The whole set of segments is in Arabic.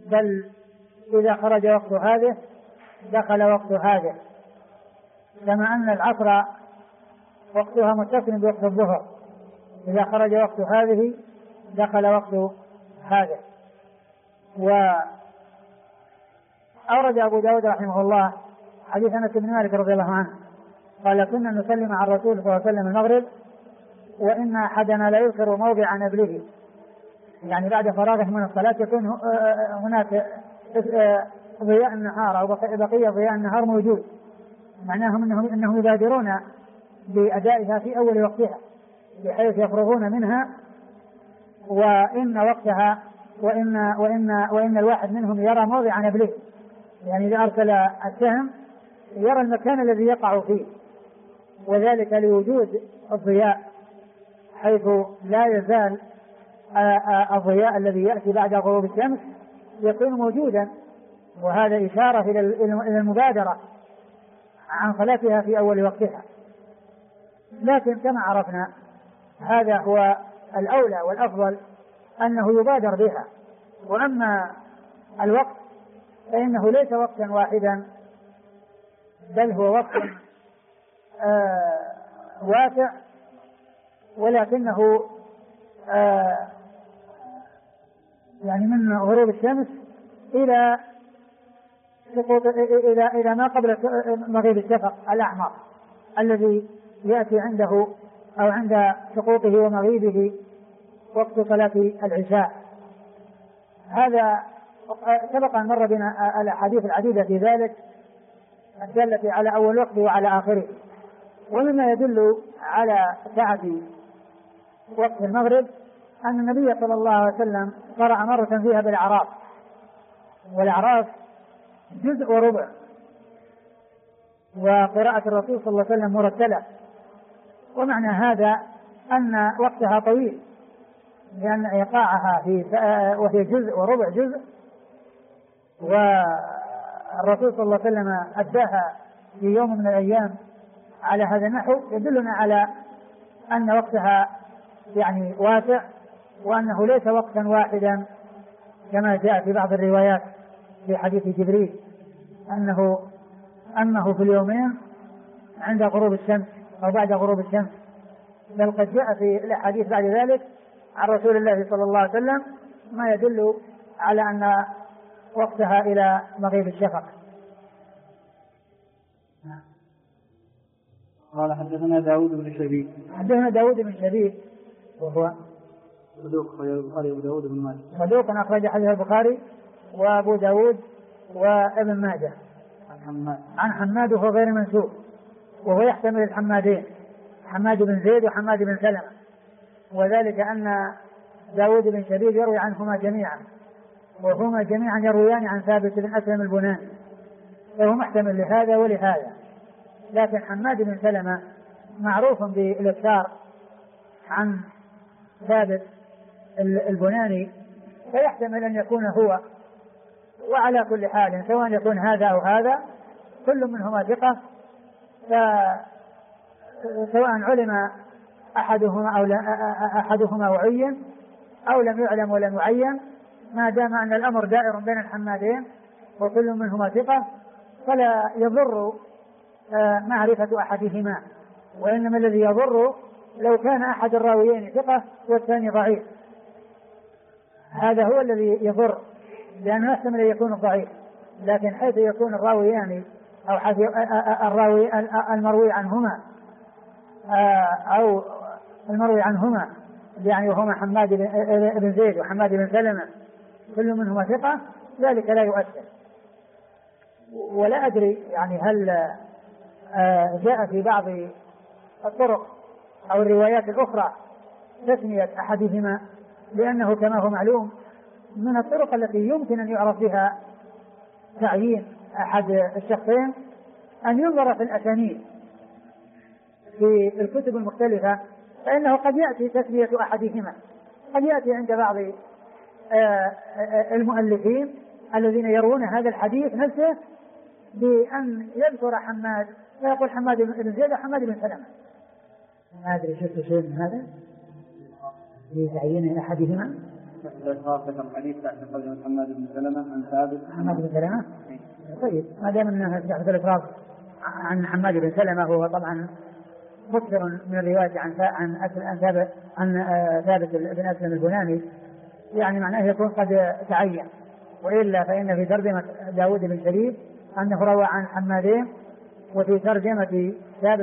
بل إذا خرج وقت هذه دخل وقت هذه، كما أن العصر وقتها متصل بوقت الظهر، إذا خرج وقت هذه دخل وقت هذه. وأورد أبو داود رحمه الله حديث أنس بن مالك رضي الله عنه قال: كنا نسلم مع الرسول صلى الله عليه وسلم المغرب وإن أحدنا لا يذكر موضع نبله، يعني بعد فراغه من الصلاة يكون هناك ضياء النهار أو بقية ضياء النهار موجود، معناهم أنهم يبادرون بأدائها في أول وقتها بحيث يفرغون منها، وإن وقتها وإن الواحد منهم يرى موضع نبله، يعني إذا أرسل السهم يرى المكان الذي يقع فيه، وذلك لوجود الضياء حيث لا يزال الضياء الذي يأتي بعد غروب الشمس يكون موجودا، وهذا إشارة إلى المبادرة عن صلاتها في أول وقتها. لكن كما عرفنا هذا هو الأولى والأفضل أنه يبادر بها، وأما الوقت فإنه ليس وقتا واحدا بل هو وقت واسع، ولكنه يعني من غروب الشمس إلى ما قبل مغيب الشفق الأحمر الذي يأتي عنده أو عند سقوطه ومغيبه وقت صلاة العشاء. هذا سبق أن مر بنا الأحاديث العديدة في ذلك الدالة على أول وقت وعلى آخره. ومما يدل على سعة وقت المغرب أن النبي صلى الله عليه وسلم قرأ مرة فيها بالأعراف، والأعراف جزء وربع، وقراءة الرسول صلى الله عليه وسلم مرتلة، ومعنى هذا أن وقتها طويل لأن إيقاعها وهي جزء وربع جزء، والرسول صلى الله عليه وسلم أداها في يوم من الأيام على هذا النحو، يدلنا على أن وقتها يعني واسع، وأنه ليس وقتا واحدا كما جاء في بعض الروايات في حديث جبريل أنه في اليومين عند غروب الشمس أو بعد غروب الشمس، بل قد جاء في الحديث بعد ذلك عن رسول الله صلى الله عليه وسلم ما يدل على أن وقتها إلى مغيب الشفق. قال: حدثنا داود بن شبيب. حدثنا داود بن شبيب وهو صدوق أخرج البخاري وأبو داود بن ماجه. صدوق أخرج حديث البخاري وأبو داود وابن ماجه. عن حماد وهو غير منسوب، وهو يحتمل الحمادين، حماد بن زيد وحماد بن سلمة، وذلك أن داود بن شبيب يروي عنهما جميعا، وهما جميعا يرويان عن ثابت بن أسلم البناني، فهو محتمل لهذا ولهذا. لكن حماد بن سلمة معروف بالإكثار عن ثابت البناني، فيحتمل أن يكون هو. وعلى كل حال سواء يكون هذا أو هذا كل منهما ثقة، سواء علم أحدهما أو أحدهما وعين أو لم يعلم ولم يعين، ما دام أن الأمر دائر بين الحمادين وكل منهما ثقة فلا يضر معرفة أحدهما، وإنما الذي يضر لو كان أحد الراويين ثقة والثاني ضعيف، هذا هو الذي يضر، لأنه يحتمل أن يكون ضعيف. لكن حيث يكون الراويان أو الراوي المروي عنهما أو المروي عنهما يعني وهما حماد بن زيد وحماد بن سلمة كل منهما ثقة، ذلك لا يؤثر. ولا أدري يعني هل جاء في بعض الطرق أو الروايات الأخرى تسمية أحدهما، لأنه كما هو معلوم من الطرق التي يمكن أن يعرف بها تعيين أحد الشخصين أن ينظر في الأسانيد في الكتب المختلفة، فإنه قد يأتي تسمية أحدهما، قد يأتي عند بعض المؤلفين الذين يروون هذا الحديث نفسه بأن يذكر حماد فيقول حماد بن زيد وحماد بن سلمة. ما أدري شفت شيء من هذا في تعيين أحدهما. ذكر حديث تحت قدم محمد بن سلمة عن ثابت. محمد بن سلمة؟ طيب ما دام أنه تحت الإفراط عن محمد بن سلمة هو طبعا مكثر من الرواية عن ثابت بن أسلم البناني، يعني معناه يكون قد تعين، وإلا فإن في ترجمة داود بن شريف أنه روى عن حمادين، وفي ترجمة ثابت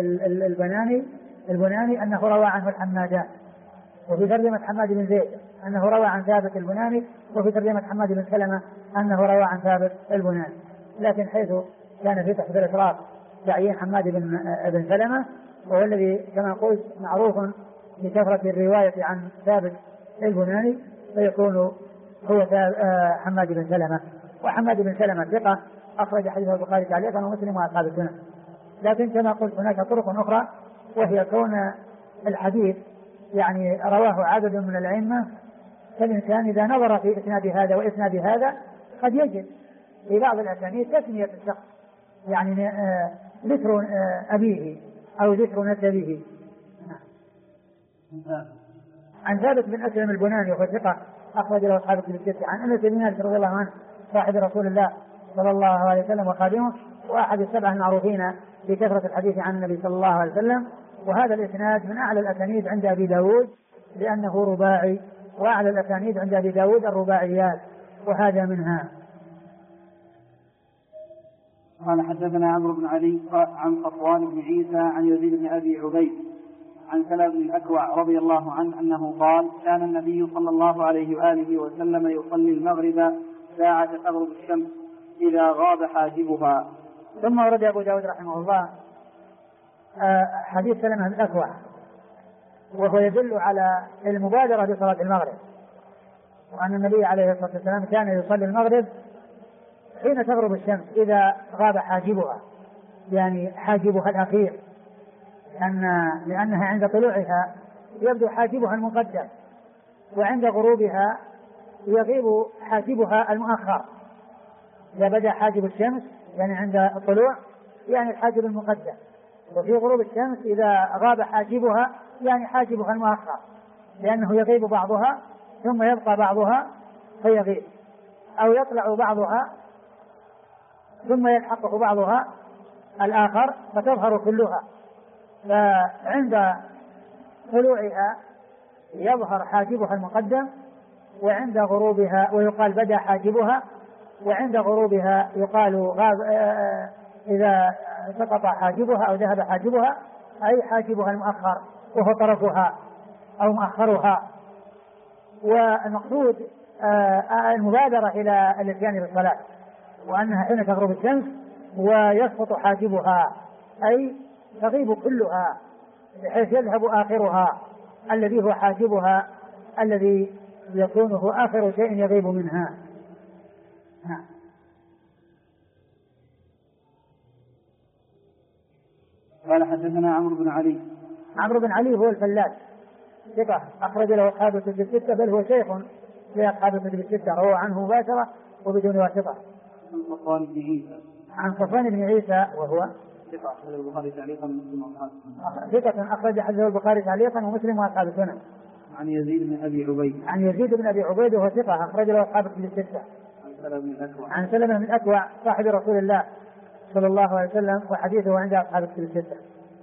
البناني أنه روى عنه الحمادان، وفي ترجمة حماد بن زيد أنه روى عن ثابت البناني، وفي ترجمة حماد بن سلمة أنه روى عن ثابت البناني. لكن حيث كان في تحت الإفراط تعيين حماد بن سلمة، وهو الذي كما قلت معروف بكثرة الرواية عن ثابت البناني، فيكون هو حماد بن سلمة. وحماد بن سلمة ثقة أخرج حديث البخاري تعليقا ومسلم وأصحاب السنن. لكن كما قلت هناك طرق أخرى، وهي كون الحديث يعني رواه عدد من الأئمة، فالإنسان إذا نظر في إسناد هذا وإسناد هذا قد يجد في بعض الأسانيد تسمية الشخص، يعني ذكر أبيه أو ذكر نسبه. عن ثابت بن أسلم البناني وهو ثقة أخرج له أصحاب الكتب الستة. عن أنس بن مالك رضي الله عنه صاحب رسول الله صلى الله عليه وسلم وخادمه، وأحد السبعة المعروفين بكثرة الحديث عن النبي صلى الله عليه وسلم. وهذا الإسناد من أعلى الأسانيد عند أبي داود لأنه رباعي، وأعلى الأسانيد عند أبي داود الرباعيات، وهذا منها. قال حدثنا عمرو بن علي عن صفوان بن عيسى عن يزيد بن أبي عبيد عن سلمة بن الأكوع رضي الله عنه أنه قال: كان النبي صلى الله عليه وآله وسلم يصلي المغرب ساعة تغرب الشمس إذا غاب حاجبها. ثم ورد أبو داود رحمه الله حديث سلمة بن الأكوع، وهو يدل على المبادرة بصلاة المغرب، وأن النبي عليه الصلاة والسلام كان يصلي المغرب حين تغرب الشمس إذا غاب حاجبها، يعني حاجبها الأخير، لأنها عند طلوعها يبدو حاجبها المقدم، وعند غروبها يغيب حاجبها المؤخر. إذا بدأ حاجب الشمس يعني عند الطلوع يعني الحاجب المقدم، وفي غروب الشمس إذا غاب حاجبها يعني حاجبها المؤخر، لأنه يغيب بعضها ثم يبقى بعضها فيغيب، أو يطلع بعضها ثم يلحقه بعضها الآخر فتظهر كلها. فعند طلوعها يظهر حاجبها المقدم، وعند غروبها ويقال بدأ حاجبها، وعند غروبها يقال غاب إذا سقط حاجبها أو ذهب حاجبها أي حاجبها المؤخر وهو طرفها أو مؤخرها. والمقصود المبادرة إلى الاتيان بالصلاة، وأنها حين تغرب الشمس ويسقط حاجبها أي تغيب كلها بحيث يذهب آخرها الذي هو حاجبها الذي يكون هو آخر شيء يغيب منها. قال حدثنا عمرو بن علي. عمرو بن علي هو الفلاس ثقة أخرج له أصحاب الكتب الستة، بل هو شيخ لأصحاب الكتب الستة، روى عنه مباشرة وبدون واسطة. عن صفوان بن عيسى. عن صفوان بن عيسى وهو ثقة أخرج البخاري تعليقا ومسلم وأصحاب السنن. ثقة أخرج حديثه البخاري تعليقا ومسلم وأصحاب السنن. عن يزيد بن أبي عبيد. عن يزيد بن أبي عبيد وهو ثقة أخرج له أصحاب الكتب الستة. عن سلمة بن الأكوع صاحب رسول الله صلى الله عليه وسلم، وحديثه عند أصحاب الكتب الستة.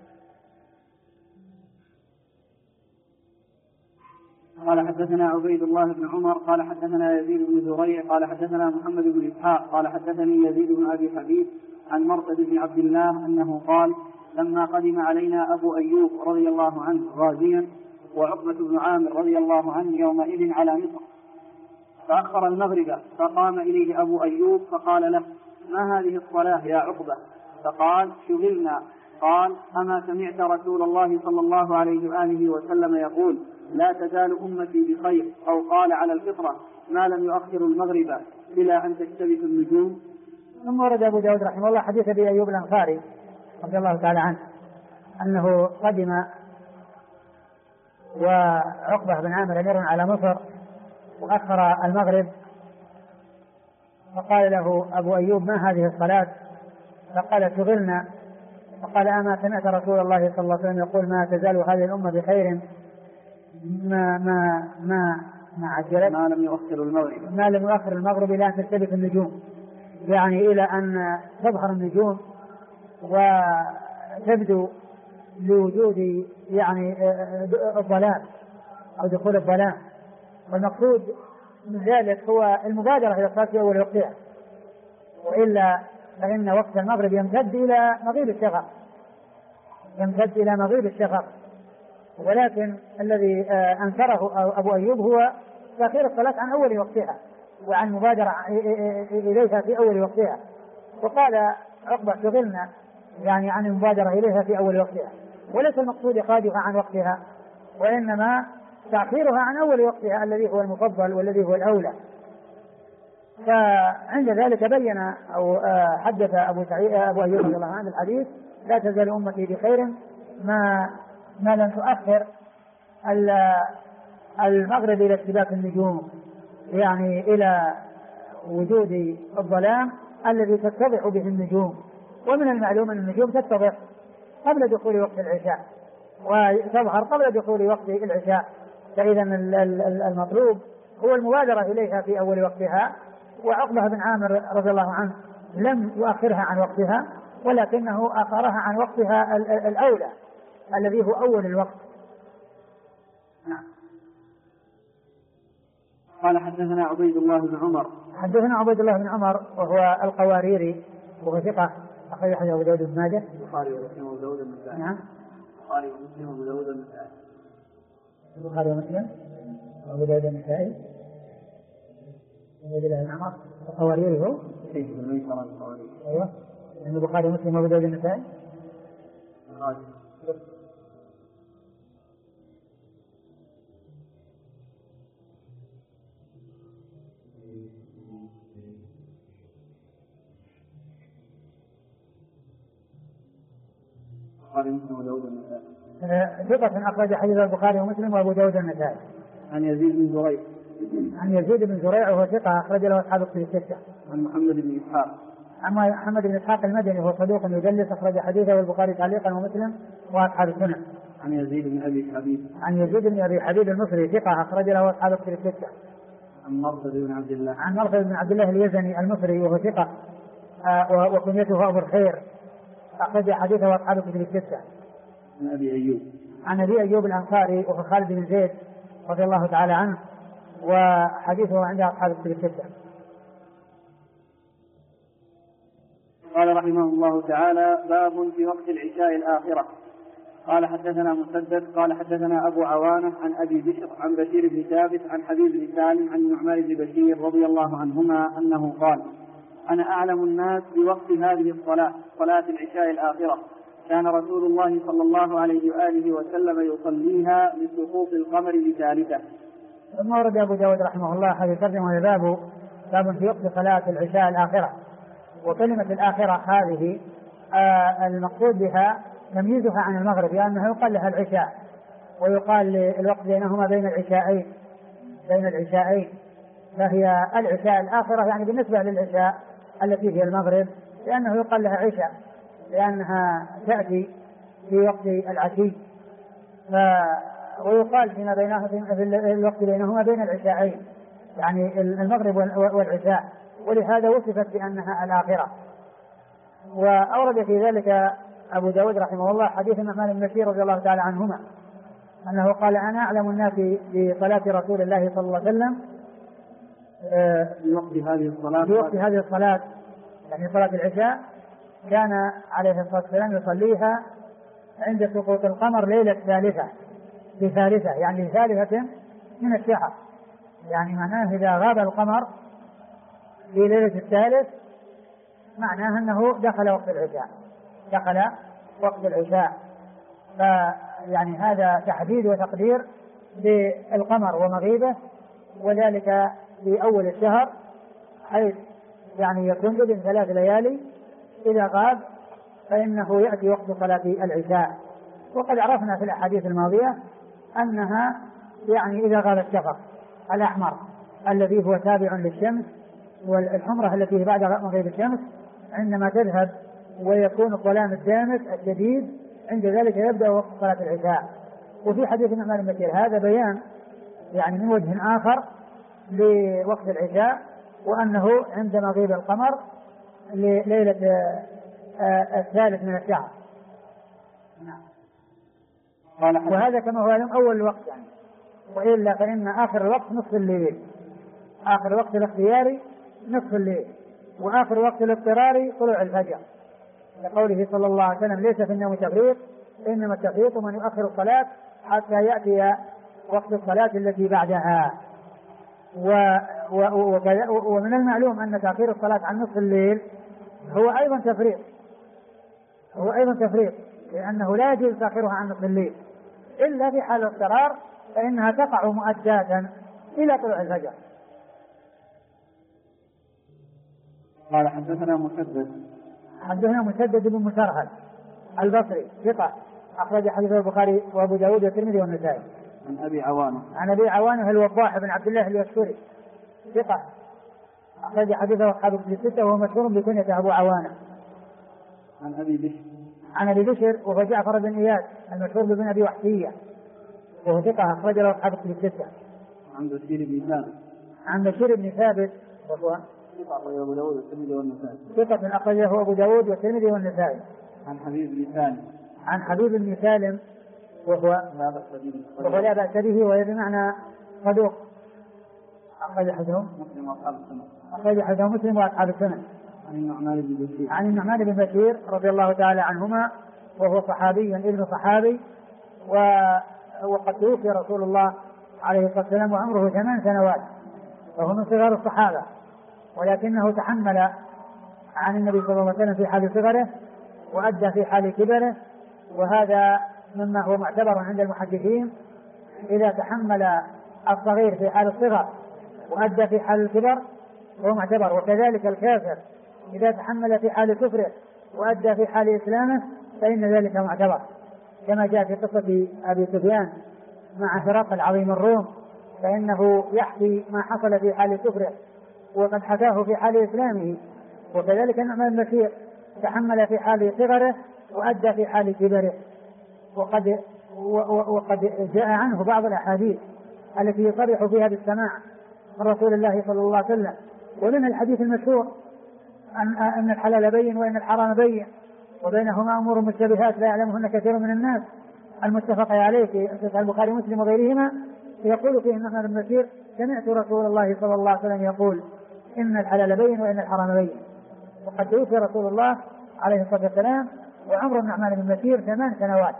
قال حدثنا عبيد الله بن عمر قال حدثنا يزيد بن زريع قال حدثنا محمد بن إسحاق قال حدثني يزيد بن أبي حبيب عن مرثد بن عبد الله أنه قال: لما قدم علينا أبو أيوب رضي الله عنه غازيا وعقبة بن عامر رضي الله عنه يومئذ على مصر، فأخر المغرب، فقام إليه أبو أيوب فقال له: ما هذه الصلاة يا عقبة؟ فقال: شغلنا. قال: أما سمعت رسول الله صلى الله عليه وآله وسلم يقول: لا تزال أمتي بخير، أو قال على الفطرة ما لم يؤخر المغرب إلى أن تشتبك النجوم. ثم ورد أبو داود رحمه الله حديث أبي أيوب الأنصاري رضي الله تعالى عنه أنه قدم وعقبة بن عامر أمير على مصر وأخر المغرب، فقال له أبو أيوب: ما هذه الصلاة؟ فقال: شغلنا. فقال: أما سمعت رسول الله صلى الله عليه وسلم يقول: ما تزال هذه الأمة بخير ما لم يؤخر المغرب، ما لم يؤخر المغرب إلى أن ترتبط النجوم، يعني إلى أن تظهر النجوم وتبدو لوجود يعني الظلام أو دخول الظلام. والمقصود من ذلك هو المبادرة إلى الصلاة في أول وقتها، وإلا فإن وقت المغرب يمتد إلى مغيب الشفق، ولكن الذي أنكره أبو أيوب هو تأخير الصلاة عن أول وقتها وعن المبادرة إليها في أول وقتها. وقال عقبة شغلنا يعني عن المبادرة إليها في أول وقتها، وليس المقصود إخراجها عن وقتها، وإنما تأخيرها عن أول وقتها الذي هو المفضل والذي هو الأولى. فعند ذلك بين أو حدث أبو أيوب رضي الله عنه الحديث: لا تزال أمتي بخير ما لم تؤخر المغرب إلى اشتباك النجوم، يعني إلى وجود الظلام الذي تتضح به النجوم. ومن المعلوم أن النجوم تتضح قبل دخول وقت العشاء وتظهر قبل دخول وقت العشاء، فإذا المطلوب هو المبادرة إليها في أول وقتها. وعقبة بن عامر رضي الله عنه لم يؤخرها عن وقتها، ولكنه أخرها عن وقتها الأولى الذي هو أول الوقت. نعم. قال حدثنا عبيد الله بن عمر. حدثنا عبيد الله بن عمر وهو القواريري وهو ثقة، أخرج حديث أبو داود بن ماجه. البخاري ومسلم وأبو داود النسائي. نعم. البخاري ومسلم وأبو داود النسائي. البخاري ومسلم وأبو داود النسائي. عبيد الله بن عمر القواريري هو. أيوه. البخاري ومسلم وأبو داود النسائي. ثقة أخرج حديث البخاري ومسلم وأبو داود النسائي. عن يزيد بن زريع. عن يزيد بن زريع وهو ثقة أخرج له أصحاب الكتب الستة. عن محمد بن إسحاق. عن محمد بن إسحاق المدني وهو صدوق يدلس أخرج حديثه البخاري تعليقا ومسلم وأصحاب السنن. عن يزيد بن أبي حبيب. عن يزيد بن أبي حبيب المصري ثقة أخرج له أصحاب الكتب الستة. عن مرثد بن عبد الله. عن مرثد بن عبد الله اليزني المصري وهو ثقة وكنيته أبو الخير أخرج حديثه أصحاب الكتب الستة. عن أبي أيوب. عن أبي أيوب الأنصاري وهو خالد بن زيد رضي الله تعالى عنه وحديثه عند أصحاب الكتب الستة. قال رحمه الله تعالى: باب في وقت العشاء الآخرة. قال حدثنا مسدد قال حدثنا أبو عوانة عن أبي بشر عن بشير بن ثابت عن حبيب بن سالم عن النعمان بن بشير رضي الله عنهما أنه قال: أنا أعلم الناس بوقت هذه الصلاة، صلاة العشاء الآخرة، كان رسول الله صلى الله عليه وآله وسلم يصليها لسقوط القمر بثالثة. ثم ورد أبو داود رحمه الله هذه الترجمة باب في وقت صلاة العشاء الآخرة. وكلمة الآخرة هذه المقصود بها تمييزها عن المغرب، لأنه يقال لها العشاء ويقال الوقت بينهما بين العشاءين، فهي العشاء الآخرة يعني بالنسبة للعشاء التي هي المغرب، لأنه يقال لها عشاء لأنها تأتي في وقت العشي، ويقال فيما بينها في الوقت بينهما بين العشاءين يعني المغرب والعشاء، ولهذا وصفت بأنها الآخرة. وأورد في ذلك أبو داود رحمه الله حديث النعمان بن بشير رضي الله تعالى عنهما أنه قال: أنا أعلم الناس بصلاة رسول الله صلى الله عليه وسلم في وقت هذه الصلاة يعني صلاة العشاء، كان عليه الصلاة والسلام يصليها عند سقوط القمر ليلة ثالثة يعني ثالثة من الشهر، يعني معناه إذا غاب القمر في ليلة الثالث معناه أنه دخل وقت العشاء. فيعني هذا تحديد وتقدير بالقمر ومغيبه، وذلك في أول الشهر، حيث يعني يكون ابن 3 ليالي إذا غاب فإنه يأتي وقت صلاة العشاء. وقد عرفنا في الأحاديث الماضية أنها يعني إذا غاب الشفق الأحمر الذي هو تابع للشمس، والحمرة التي بعد مغيب الشمس عندما تذهب ويكون الظلام الدامس الشديد، عند ذلك يبدأ وقت صلاة العشاء. وفي حديث النعمان بن بشير هذا بيان يعني من وجه آخر لوقت العشاء، وأنه عند مغيب القمر لليلة الثالث من الشهر. وهذا كما هو يعلم أول الوقت يعني، وإلا فإن آخر الوقت نصف الليل، آخر الوقت الاختياري نصف الليل، وآخر وقت الاضطراري طلوع الفجر، لقوله صلى الله عليه وسلم: ليس في النوم تفريط، إنما التفريط من يؤخر الصلاة حتى يأتي وقت الصلاة التي بعدها. ومن المعلوم أن تأخير الصلاة عن نصف الليل هو أيضا تفريط، لأنه لا يجوز تأخيرها عن نصف الليل إلا في حال الاضطرار، فإنها تقع مؤداة إلى طلوع الفجر. قال حدثنا مسدد بن مسرهد البصري ثقة، أخرج حديث البخاري وأبو داود والترمذي والنسائي. عن أبي عوانة الوضاح بن عبد الله اليشكري ثقة، أخرج حديثه أصحاب الكتب الستة، وهو مشهور بكنية أبو عوانة. عن أبي بشر وهو جعفر بن إياس المشهور بن أبي وحشية، وهو ثقة، أخرج له أصحاب الكتب الستة. عن بشير بن ثابت وهو ثقة، أخرجه أبو داود والترمذي والنسائي. عن حبيب بن سالم وهو لا بأس به، وهي بمعنى صدوق، أخرج حديثه مسلم وأصحاب السنن. عن النعمان بن بشير رضي الله تعالى عنهما، وهو صحابي ابن صحابي، وقد توفي رسول الله عليه الصلاة والسلام وعمره 8 سنوات، وهو من صغار الصحابة، ولكنه تحمل عن النبي صلى الله عليه وسلم في حال صغره وأدى في حال كبره، وهذا مما هو معتبر عند المحدثين. إذا تحمل الصغير في حال الصغر وأدى في حال الكبر هو معتبر، وكذلك الكافر إذا تحمل في حال كفره وأدى في حال إسلامه فإن ذلك معتبر، كما جاء في قصة أبي سفيان مع هرقل عظيم الروم، فإنه يحكي ما حصل في حال كفره وقد حكاه في حال إسلامه. وكذلك النعمان بن بشير تحمل في حال صغره وأدى في حال كبره، وقد جاء عنه بعض الأحاديث التي يصرح فيها بالسماع من رسول الله صلى الله عليه وسلم، ومن الحديث المشهور أن الحلال بين وإن الحرام بين وبينهما أمور مشتبهات لا يعلمهن كثير من الناس، المتفق عليه في صحيح البخاري ومسلم وغيرهما، يقول فيه النعمان بن بشير: سمعت رسول الله صلى الله عليه وسلم يقول: إن الحلال بين وإن الحرام بين. وقد توفي رسول الله عليه الصلاة والسلام وعمر النعمان بن بشير 8 سنوات.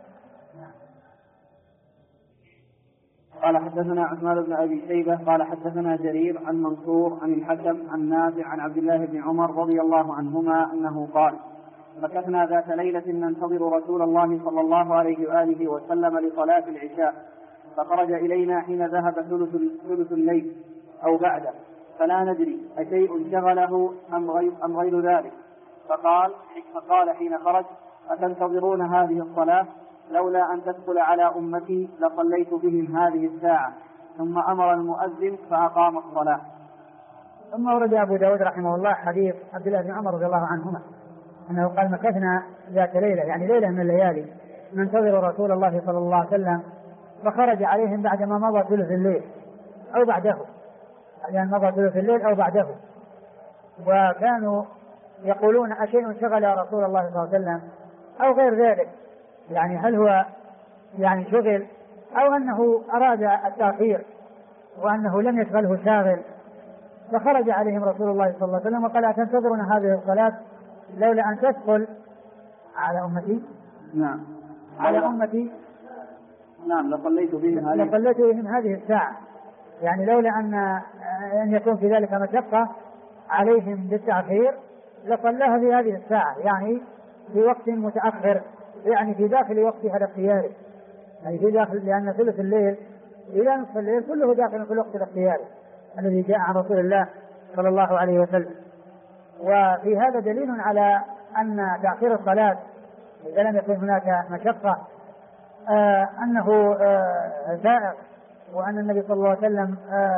قال حدثنا عثمان بن أبي شيبة قال حدثنا جرير عن منصور عن الحكم عن نافع عن عبد الله بن عمر رضي الله عنهما أنه قال: مكثنا ذات ليلة ننتظر رسول الله صلى الله عليه وآله وسلم لصلاة العشاء، فخرج إلينا حين ذهب ثلث الليل أو بعده، فلا ندري أشيء شغله أم غير ذلك، فقال حين خرج: أتنتظرون هذه الصلاة؟ لولا أن تدخل على أمتي لصليت بهم هذه الساعة. ثم أمر المؤذن فأقام الصلاة. ثم ورد أبو داود رحمه الله حديث عبد الله بن عمر رضي الله عنهما أنه قال: مكثنا ذات ليلة، يعني ليلة من الليالي، ننتظر رسول الله صلى الله عليه وسلم، فخرج عليهم بعدما مضى ثلث الليل أو بعده، يعني مضى ثلث الليل أو بعده، وكانوا يقولون: أشيء شغل رسول الله صلى الله عليه وسلم أو غير ذلك، يعني هل هو يعني شغل أو أنه أراد التأخير وأنه لم يشغله شاغل. فخرج عليهم رسول الله صلى الله عليه وسلم وقال: أتنتظرون هذه الصلاة لولا أن تدخل على أمتي؟ نعم. على أمتي. نعم. لصليت بهم هذه الساعة، يعني لولا أن يكون في ذلك مشقة عليهم بالتأخير لصلاها في هذه الساعة، يعني في وقت متأخر، يعني في داخل وقتها الاختياري، يعني في داخل، لأن ثلث الليل إلى نصف الليل كله داخل في الوقت الاختياري الذي جاء عن رسول الله صلى الله عليه وسلم. وفي هذا دليل على أن تأخير الصلاة إذا لم يكن هناك مشقة أنه سائغ، وأن النبي صلى الله عليه وسلم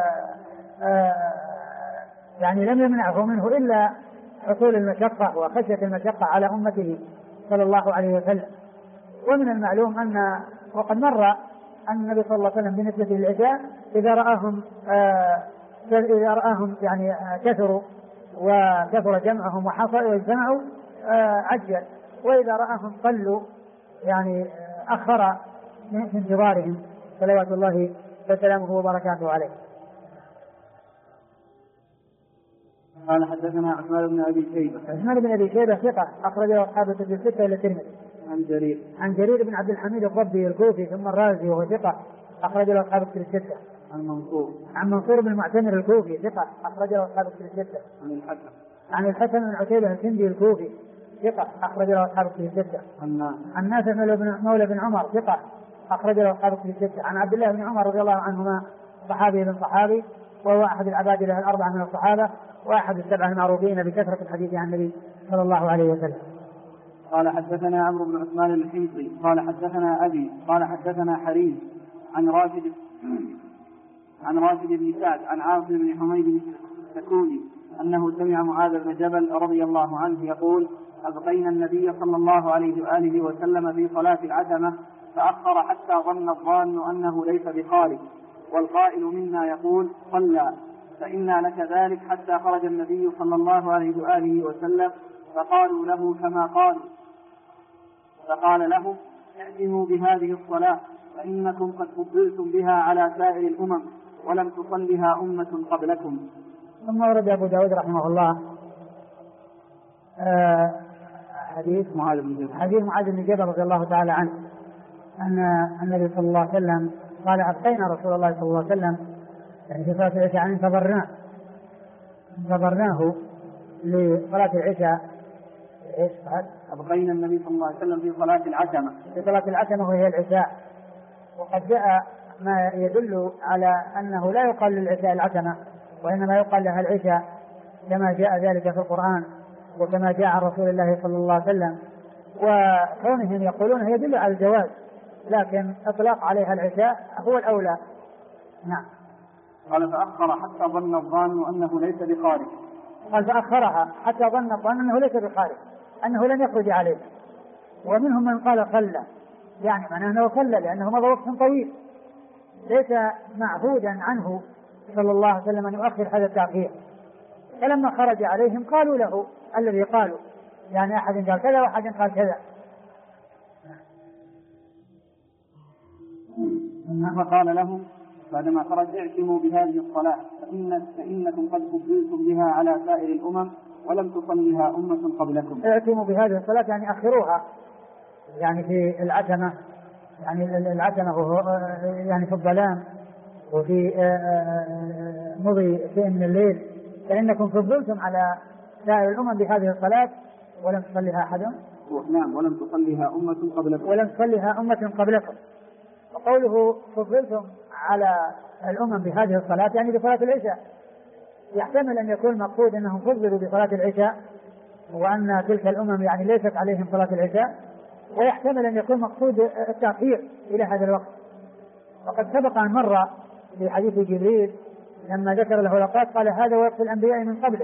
يعني لم يمنعه منه إلا حصول المشقة وخشية المشقة على أمته صلى الله عليه وسلم. ومن المعلوم وقد مر أن النبي صلى الله عليه وسلم بالنسبة للعشاء إذا رآهم يعني كثروا وكثر جمعهم وحصلوا واجتمعوا عجل، وإذا رآهم قلوا يعني أخر من انتظارهم صلوات الله وسلامه وبركاته عليه. قال حدثنا عثمان بن أبي شيبة ثقة أخرج له أصحاب الكتب الستة إلى الترمذي. عن جرير بن عبد الحميد الضبي الكوفي ثم الرازي وهو ثقة أخرج له أصحاب الكتب الستة. عن منصور بن المعتمر الكوفي ثقة أخرج له أصحاب الكتب الستة. عن الحسن بن عتيبة الكندي الكوفي ثقة أخرج له أصحاب الكتب الستة. عن نافع مولى بن عمر ثقة أخرج له أصحاب الكتب الستة. عن عبد الله بن عمر رضي الله عنهما صحابي بن صحابي وهو أحد العبادلة الأربعة من الصحابة وأحد السبعة المعروفين بكثرة الحديث عن النبي صلى الله عليه وسلم. قال حدثنا عمرو بن عثمان الحمصي قال حدثنا أبي قال حدثنا حريم عن راشد بن سعد عن عاصم بن حميد السكوني أنه سمع معاذ بن جبل رضي الله عنه يقول: أبقينا النبي صلى الله عليه وآله وسلم في صلاة العتمة فأخر حتى ظن الظان أنه ليس بخارج، والقائل منا يقول: صلى، فإنا لك ذلك حتى خرج النبي صلى الله عليه وآله وسلم فقالوا له كما قالوا، فقال له: اعتموا بهذه الصلاة فإنكم قد فضلتم بها على سائر الأمم ولم تصلها أمة قبلكم. ثم ورد أبو داود رحمه الله حديث معاذ بن جبل رضي الله تعالى عنه أن النبي صلى الله عليه وسلم قال: أبقينا رسول الله صلى الله عليه وسلم يعني في صلاة العشاء انتظرناه لصلاة العشاء. إيش قال؟ أبقينا النبي صلى الله عليه وسلم في صلاة العتمة وهي العشاء. وقد جاء ما يدل على أنه لا يقال للعشاء العتمة وإنما يقال لها العشاء كما جاء ذلك في القرآن وكما جاء عن رسول الله صلى الله عليه وسلم، وكونهم يقولون يدل على الجواز، لكن إطلاق عليها العشاء هو الأولى. نعم. قال: فأخر حتى ظن الظان أنه ليس بخارج. قال: فأخرها حتى ظن الظان أنه ليس بخارج، أنه لم يخرج عليه. ومنهم من قال: صلى، يعني معناه أنه صلى لأنه مضى وقت طويل ليس معهودا عنه صلى الله عليه وسلم أن يؤخر هذا التأخير. فلما خرج عليهم قالوا له الذي قالوا، يعني أحد قال كذا وأحد قال كذا. فقال لهم بعدما خرج: اعتموا بهذه الصلاة فإنكم قد فضلتم بها على سائر الأمم ولم تصلها أمة قبلكم. اعتموا بهذه الصلاة يعني أخروها، يعني في العتمة، يعني العتمة يعني في الظلام وفي مضي شيء من الليل، فإنكم فضلتم على سائر الأمم بهذه الصلاة ولم تصلها أحد. نعم، ولم تصلها أمة قبلكم. وقوله فضلتم على الأمم بهذه الصلاة يعني بصلاة العشاء، يحتمل أن يكون مقصود أنهم فضلوا بصلاة العشاء وأن تلك الأمم يعني ليست عليهم صلاة العشاء، ويحتمل أن يكون مقصود التأخير إلى هذا الوقت. وقد سبق أن مر في حديث جبريل لما ذكر له الأوقات قال: هذا وقت الأنبياء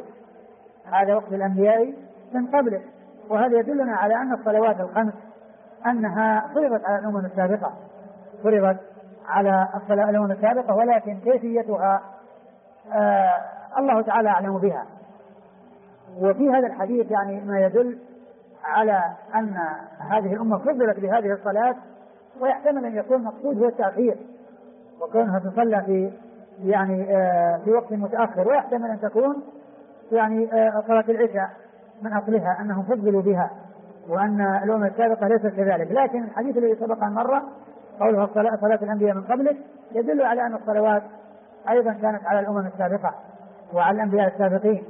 من قبلك، وهذا يدلنا على أن الصلوات الخمس أنها فرضت على الأمم السابقة، ولكن كيفيتها الله تعالى أعلم بها. وفي هذا الحديث يعني ما يدل على أن هذه الأمة فضلت بهذه الصلاة، ويحتمل أن يكون مقصود هو التأخير وكونها تصلى في وقت متأخر، ويحتمل أن تكون يعني صلاة العشاء من أصلها أنهم فضلوا بها وأن الأمم السابقة ليست كذلك. لكن الحديث الذي سبق أن مر قولها صلاة الأنبياء من قبلك يدل على أن الصلوات أيضا كانت على الأمم السابقة وعلى الأنبياء السابقين،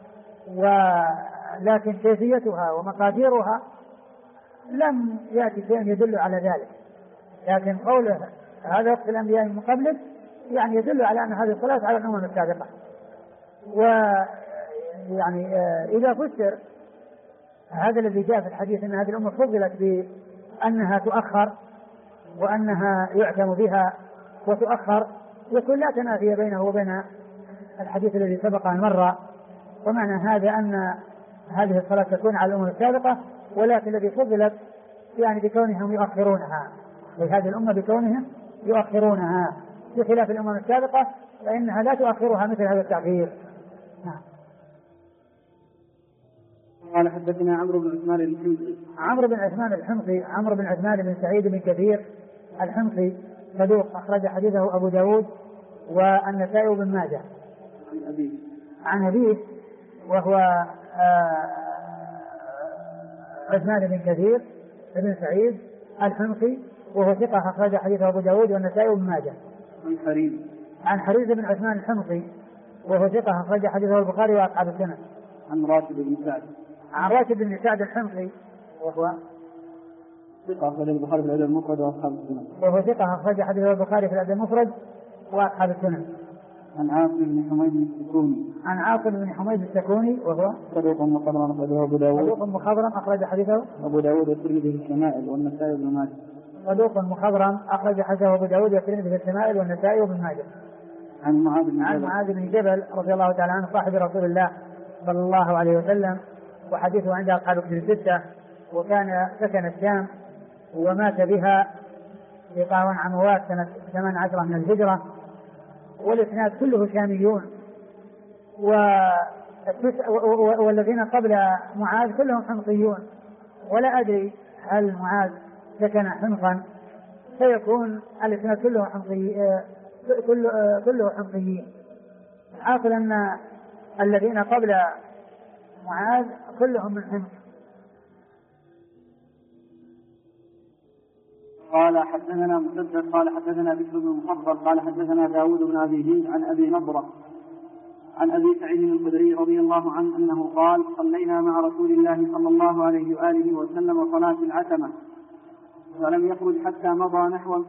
ولكن كيفيتها ومقاديرها لم يأتي شيء يدل على ذلك. لكن قوله هذا وقت الأنبياء من قبلك يعني يدل على أن هذه الصلاة على الأمم السابقة. ويعني إذا فسر هذا الذي جاء في الحديث أن هذه الأمة فضلت بأنها تؤخر وأنها يعتم بها وتؤخر، يكون لا تنافي بينه وبين الحديث الذي سبق أن مر. ومعنى هذا أن هذه الصلاة تكون على الأمم السابقة، ولكن الذي فضلت يعني بكونهم يؤخرونها، لهذه الأمة بكونهم يؤخرونها، بخلاف الأمم السابقة فإنها لا تؤخرها مثل هذا التأخير. نعم. قال حدثنا عمرو بن عثمان الحمصي. عمرو بن عثمان الحمصي عمرو بن عثمان بن سعيد بن كثير الحمصي صدوق أخرج حديثه أبو داود والنسائي وابن ماجه. عن أبيه وهو عثمان بن كثير بن سعيد الحمصي وهو ثقة أخرج حديثه أبو داود والنسائي وابن ماجه. عن حريز بن عثمان الحمصي وهو ثقة أخرج حديثه البخاري وأصحاب السنن. عن راشد بن سعد. عن راشد بن سعد الحمصي وهو ثقة أخرج البخاري في الأدب المفرد وأصحاب السنن. وهو ثقة أخرج حديثه البخاري في الأدب المفرد وأصحاب السنن. عن عاصم بن حميد السكوني. عن عاصم بن حميد السكوني وهو صدوق مخضرم أخرجه أبو داود. صدوق مخضرم أخرج حديثه أبو داود والترمذي في الشمائل والنسائي وابن ماجه. صدوق مخضرم أخرج حديثه أبو داود والترمذي في الشمائل والنسائي وابن ماجه. عن معاذ بن جبل رضي الله تعالى عنه صاحب رسول الله صلى الله عليه وسلم وحديثه عند أصحاب الكتب الستة، وكان سكن الشام ومات بها في طاعون عموات سنة 18 من الهجرة، والإسناد كله شاميون، والذين قبل معاذ كلهم حمصيون، ولا أدري هل معاذ سكن حمصا فيكون الإسناد كله حمصيين. حاصل أن الذين قبل معاذ كلهم من حمص. قال حدثنا مسدد قال حدثنا بشر بن المفضل قال حدثنا داود بن أبي هند عن أبي نضرة عن أبي سعيد الخدري رضي الله عنه أنه قال صلينا مع رسول الله صلى الله عليه وآله وسلم صلاة العتمة فلم يخرج حتى مضى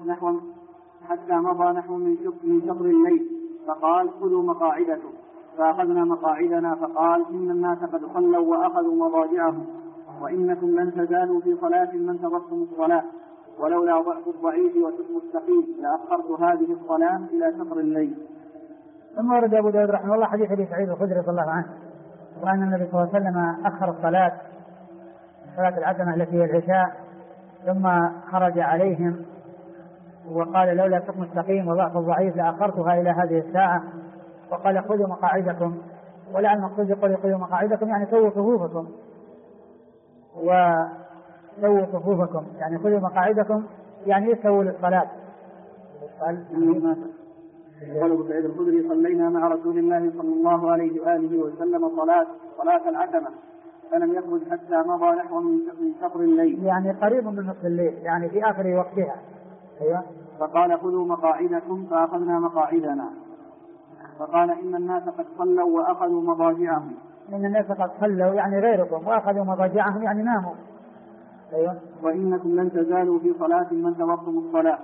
نحو من شطر الليل، فقال خذوا مقاعدكم، فأخذنا مقاعدنا، فقال إن الناس قد صلوا وأخذوا مضاجعهم، وإنكم لن تزالوا في صلاة ما انتظرتم الصلاة، ولولا ضعف الضعيف وحكم السقيم لأخرت هذه الصلاة إلى شطر الليل. ثم ورد أبو داود رحمه الله حديث أبي سعيد الخدري رضي الله عنه وأن النبي صلى الله عليه وسلم أخر صلاة العتمة التي هي العشاء، ثم خرج عليهم وقال لولا حكم السقيم وضعف الضعيف لأخرتها إلى هذه الساعة، وقال خذوا مقاعدكم، ولعل المقصود يقول خذوا مقاعدكم يعني سووا صفوفكم، يعني خذوا مقاعدكم يعني يسووا للصلاة. قال أبو سعيد الخدري صلينا مع رسول الله صلى الله عليه وآله وسلم صلاة العتمة فلم يخرج حتى مضى نحو من شطر الليل، يعني قريب من نصف الليل، يعني في آخر وقتها. أيوة. فقال خذوا مقاعدكم، فأخذنا مقاعدنا، فقال إن الناس قد صلوا وأخذوا مضاجعهم. إن الناس قد صلوا يعني غيركم، وأخذوا مضاجعهم يعني ناموا. أيوة. وإنكم لن تزالوا في صلاة ما انتظرتم الصلاة،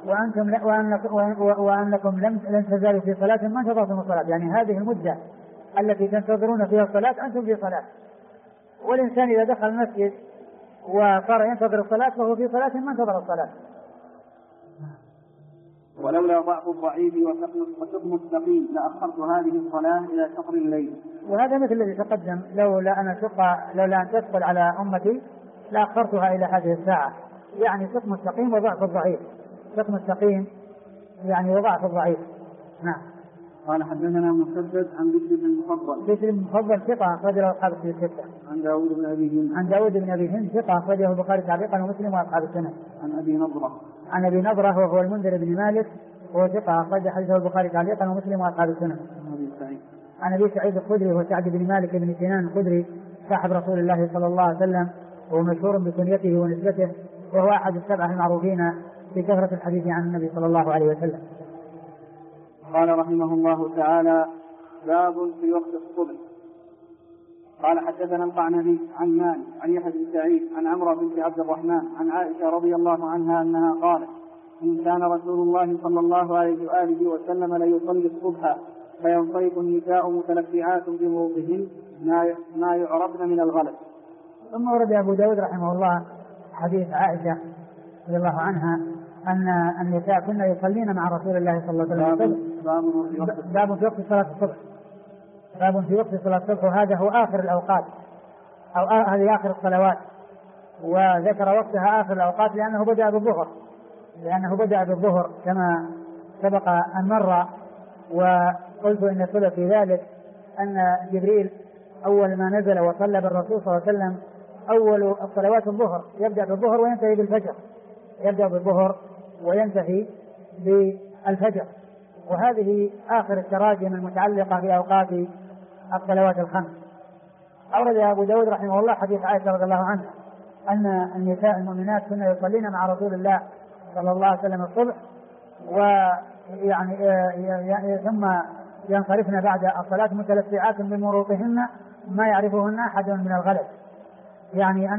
وأنكم لن تزالوا في صلاة ما انتظرتم الصلاة، يعني هذه المدة التي تنتظرون فيها الصلاة أنتم في صلاة. والإنسان إذا دخل المسجد وصار ينتظر الصلاة فهو في صلاة ما انتظر الصلاة. ولولا ضعف الضعيف وحكم السقيم لأخرت هذه الصلاة إلى شطر الليل. وهذا مثل الذي تقدم، لولا أن تثقل على أمتي لأخرتها إلى هذه الساعة، يعني حكم السقيم وضعف الضعيف. حكم السقيم يعني وضعف الضعيف. نعم. قال حدثنا مسدد عن بشر بن المفضل. بشر بن المفضل ثقة أخرجه أصحاب الستة. عن داود بن أبي هند ثقة أخرجه البخاري تعليقا ومسلم وأصحاب السنة. عن أبي نضرة وهو المنذر بن مالك وهو ثقة أخرج حديثه البخاري تعليقا ومسلم وأصحاب السنة. عن أبي سعيد الخدري وهو سعد بن مالك بن سنان الخدري صاحب رسول الله صلى الله عليه وسلم، وهو مشهور بكنيته ونسبته، وهو أحد السبعة المعروفين بكثرة الحديث عن النبي صلى الله عليه وسلم. قال رحمه الله تعالى: باب في وقت الصبح. قال حدثنا القعنبي عن مالك عن يحيى بن سعيد عن عمرو بنت عبد الرحمن عن عائشة رضي الله عنها أنها قالت: إن كان رسول الله صلى الله عليه وآله وسلم ليصلي الصبح فينصرف النساء متلفعات بموضهن ما يعرفن من الغلب. ثم ورد أبو داود رحمه الله حديث عائشة رضي الله عنها أن النساء كنا يصلين مع رسول الله صلى الله عليه وسلم. باب في وقت صلاة الصبح. باب في وقت صلاة الصبح، وهذا هو آخر الأوقات أو هذه آخر الصلوات، وذكر وقتها آخر الأوقات لأنه بدأ بالظهر كما سبق أن مر وقلت إن السبب في ذلك أن جبريل أول ما نزل وصلى بالرسول صلى الله عليه وسلم أول الصلوات الظهر، يبدأ بالظهر وينتهي بالفجر، يبدأ بالظهر وينتهي بالفجر، وهذه آخر التراجم المتعلقة بأوقات الصلوات الخمس. أورد أبو داود رحمه الله حديث عائشة رضي الله عنها أن النساء المؤمنات كنا يصلين مع رسول الله صلى الله عليه وسلم الصبح، ويعني ثم ينصرفن بعد الصلاة متلفعات بمروطهن ما يعرفهن أحد من الغلس، يعني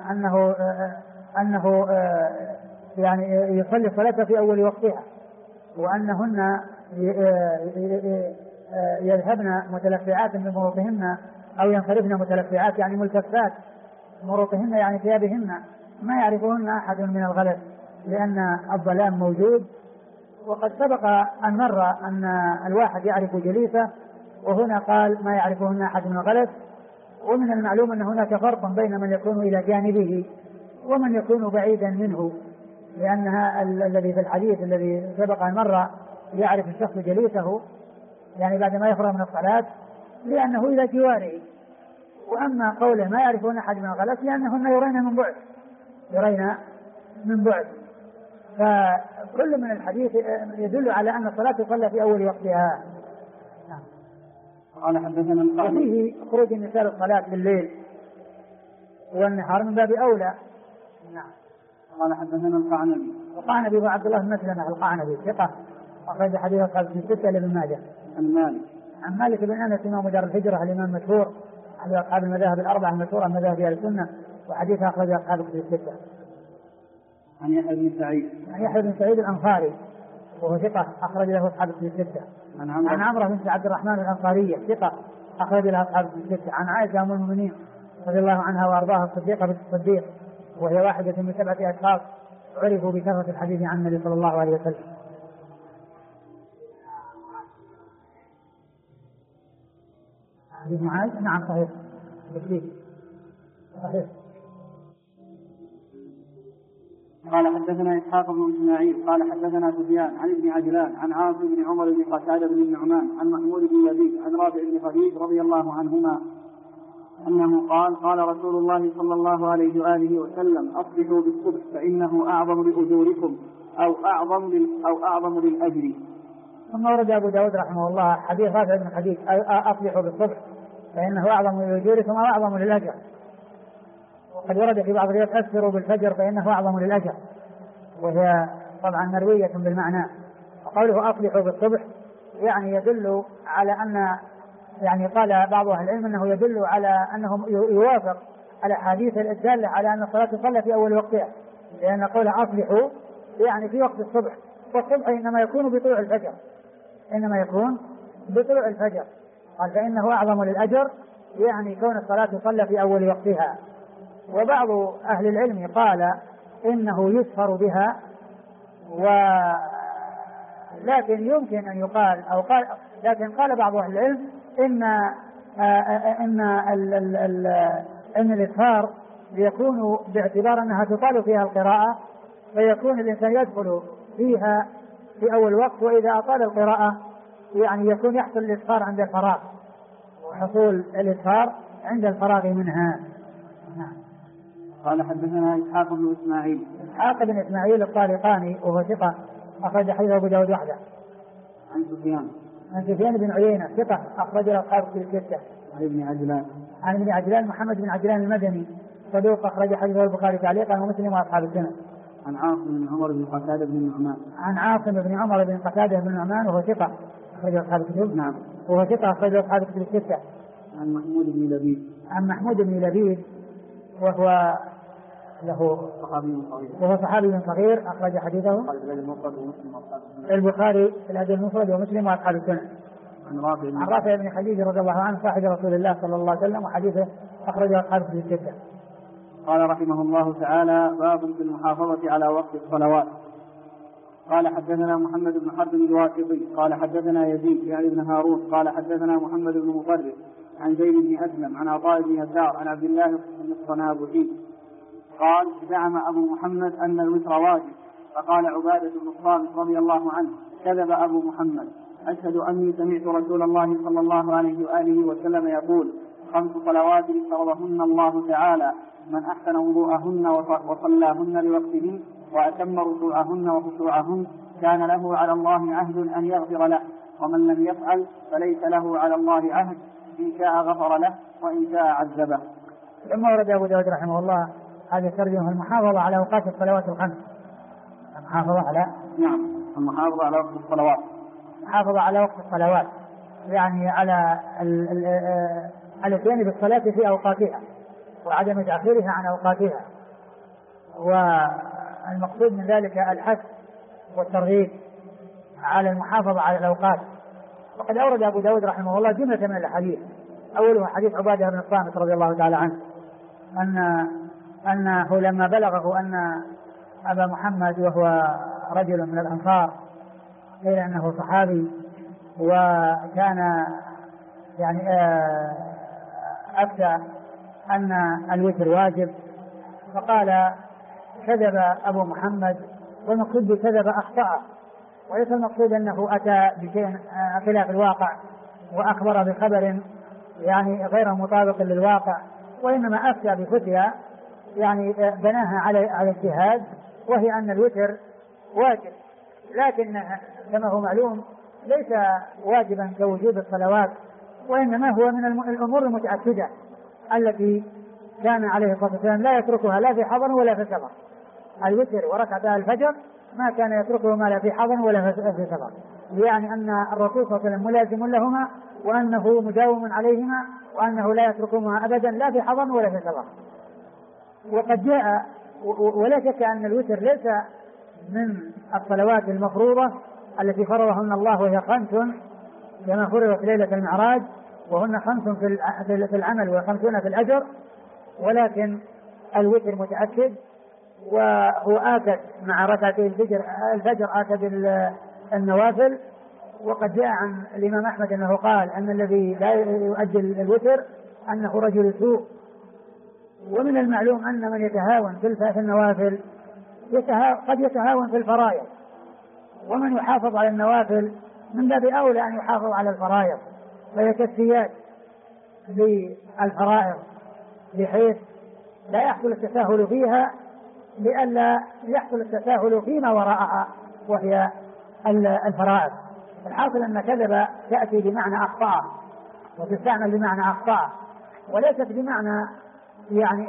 أنه يعني يصلي الصلاة في أول وقتها، وأنهن يذهبن متلفعات بمروطهن أو ينصرفن متلفعات يعني ملتفات مروطهن يعني ثيابهن ما يعرفهن أحد من الغلس لأن الظلام موجود. وقد سبق أن مر أن الواحد يعرف جليسه، وهنا قال ما يعرفهن أحد من الغلس. ومن المعلوم أن هناك فرق بين من يكون إلى جانبه ومن يكون بعيدا منه، لأنها الذي في الحديث الذي سبق أن مر يعرف الشخص جليسه يعني بعد ما يفرغ من الصلاة لأنه إلى جواره، وأما قوله ما يعرفون أحد من الغلس لأنهن يرين من بعد. فكل من الحديث يدل على أن الصلاة تصلى في أول وقتها. قال حدثنا وفيه خروج النساء للصلاة بالليل والنهار من باب أولى. نعم. قال حدثنا القعنبي وعبد الله بن مسلمة القعنبي ثقة أخرج حديث أصحاب الستة لابن ماجه. عن مالك بن أنس إمام دار الهجرة الإمام مشهور أحد أصحاب المذاهب الأربعة المشهورة مذاهب أهل السنة، وحديث أخرج أصحاب الستة. عن يحيى بن سعيد الأنصاري وهو ثقة أخرج له أصحاب الستة. عن عمرو بن عبد الرحمن الأنصارية ثقة أخرج له أصحاب الستة. عن عائشة أم المؤمنين رضي الله عنها وأرضاها الصديقة بنت الصديق، وهي واحدة من 7 أشخاص عرفوا بكثرة الحديث عن النبي صلى الله عليه وسلم. حديث معاذ نعم صحيح صحيح. قال حدثنا إسحاق بن إسماعيل قال حدثنا سفيان عن ابن عجلان عن عاصم بن عمر بن قتادة بن النعمان عن محمود بن يزيد عن رافع بن خديج رضي الله عنهما أنه قال رسول الله صلى الله عليه وآله وسلم أصبحوا بالصبح فإنه أعظم لأجوركم أو أعظم للأجر. ثم ورد أبو داود رحمه الله حديث رافع بن خديج أصبحوا بالصبح فإنه أعظم لأجوركم أو أعظم للأجر. وقد ورد في بعض الروايات أسفروا بالفجر فإنه أعظم للأجر، وهي طبعا مروية بالمعنى. وقوله أصبحوا بالصبح يعني يدل على أن يعني قال بعض أهل العلم أنه يدل على أنه يوافق على حديث الدالة على أن الصلاة تصلى في أول وقتها، لأن قوله أصبحوا يعني في وقت الصبح، والصبح إنما يكون بطلوع الفجر، قال فإنه أعظم للأجر يعني كون الصلاة تصلى في أول وقتها. وبعض أهل العلم قال إنه يسفر بها، لكن يمكن أن يقال لكن قال بعض أهل العلم إن الإسفار يكون باعتبار أنها تطال فيها القراءة، فيكون الإنسان يدخل فيها في أول وقت، وإذا أطال القراءة يعني يكون يحصل الإسفار عند الفراغ، وحصول الإسفار عند الفراغ منها. قال حدثنا إسحاق بن إسماعيل الطالقاني وهو ثقة أخرج حديثه أبو داود وحده. عن سفيان بن عيينة ثقة أخرج له أصحاب الكتب الستة. عن ابن عجلان محمد بن عجلان المدني صدوق أخرج حديثه البخاري تعليقا ومسلم وأصحاب السنة. عن عاصم بن عمر بن قتادة بن النعمان وهو ثقة أخرج أصحاب الكتب. نعم. وهو ثقة أخرج أصحاب الكتب الستة. عن محمود بن لبيد وهو صحابي صغير أخرج حديثه البخاري في الأدب المفرد ومسلم وأصحاب السنة. عن رافع بن خديج رضي الله عنه صاحب رسول الله صلى الله عليه وسلم وحديثه أخرجه أصحاب في الستة. قال رحمه الله تعالى: باب في المحافظة على وقت الصلوات. قال حدثنا محمد بن حرب الواسطي قال حدثنا يزيد يعني بن هارون قال حدثنا محمد بن مطرف عن زيد بن أسلم عن عطاء بن يسار عن عبد الله بن الصنابحي قال: زعم أبو محمد أن الوتر واجب، فقال عبادة بن الصامت رضي الله عنه: كذب أبو محمد. أشهد أني سمعت رسول الله صلى الله عليه وآله وسلم يقول: 5 صلوات فرضهن الله تعالى، من أحسن وضوءهن وصلاهن لوقتهن وأتم ركوعهن وخشوعهن كان له على الله عهد أن يغفر له، ومن لم يفعل فليس له على الله عهد، إن شاء غفر له وإن شاء عذبه. ثم ورد أبو داود رحمه الله هذه الترجمة: المحافظة على أوقات الصلوات الخمس. المحافظة على المحافظة على وقت الصلوات، المحافظة على وقت الصلوات، يعني على الاتيان بالصلاة في أوقاتها وعدم تأخيرها عن أوقاتها. والمقصود من ذلك الحث والترغيب على المحافظة على الأوقات. وقد أورد أبو داود رحمه الله جملة من الحديث، أولها حديث عبادة بن الصامت رضي الله تعالى عنه أنه لما بلغه أن أبا محمد وهو رجل من الأنصار قيل أنه صحابي وكان يعني أفتى أن الوتر واجب، فقال: كذب أبو محمد. والمقصود بكذب أخطأ، وليس المقصود أنه أتى بشيء خلاف الواقع وأخبر بخبر يعني غير مطابق للواقع، وإنما أفتى بفتيا يعني بناها على اجتهاد، وهي أن الوتر واجب، لكن كما هو معلوم ليس واجبا كوجوب الصلوات، وإنما هو من الأمور المتأكدة التي كان عليه الصلاة والسلام لا يتركها لا في حضر ولا في سفر. الوتر وركعتا الفجر ما كان يتركه ما لا في حضر ولا في سفر، يعني أن الرسول صلى الله عليه وسلم ملازم لهما، وأنه مداوم عليهما، وأنه لا يتركهما أبدا لا في حضر ولا في سفر. وقد جاء ولا شك أن الوتر ليس من الصلوات المفروضة التي فرضهن الله، وهي 5 كما فرضت ليلة المعراج، وهن 5 في العمل و50 في الأجر، ولكن الوتر متأكد وهو آكد مع ركعتي الفجر آكد النوافل. وقد جاء عن الإمام أحمد أنه قال أن الذي لا يؤجل الوتر أنه رجل سوء. ومن المعلوم أن من يتهاون في النوافل قد يتهاون في الفرائض، ومن يحافظ على النوافل من باب أولى أن يحافظ على الفرائض، فهي تكفيات للفرائض بحيث لا يحصل التساهل فيها، لئلا يحصل التساهل فيما وراءها وهي الفرائض. الحاصل أن كذب تأتي بمعنى أخطأ وتستعمل بمعنى أخطأ، وليست بمعنى يعني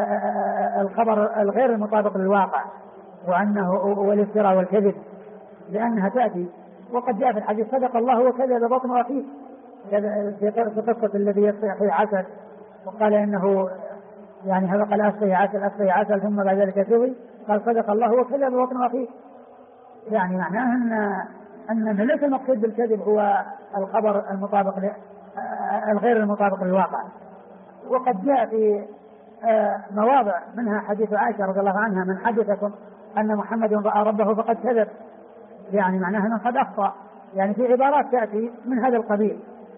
الخبر الغير المطابق للواقع وأنه والافتراء والكذب، لأنها تأتي. وقد جاء في الحديث: صدق الله وكذب بطن أخيه، في قصة الذي يسقي عسل وقال إنه يعني هذا قال أسقي عسل ثم بعد ذلك سوي، قال: صدق الله وكذب بطن أخيه. يعني معناه أن ليس المقصود بالكذب هو الخبر المطابق الغير المطابق للواقع. وقد جاء في مواضع منها حديث عائشة رضي الله عنها: من حدثكم أن محمد رأى ربه فقد كذب، يعني معناها أنه قد أخطأ، يعني في عبارات تأتي من هذا القبيل.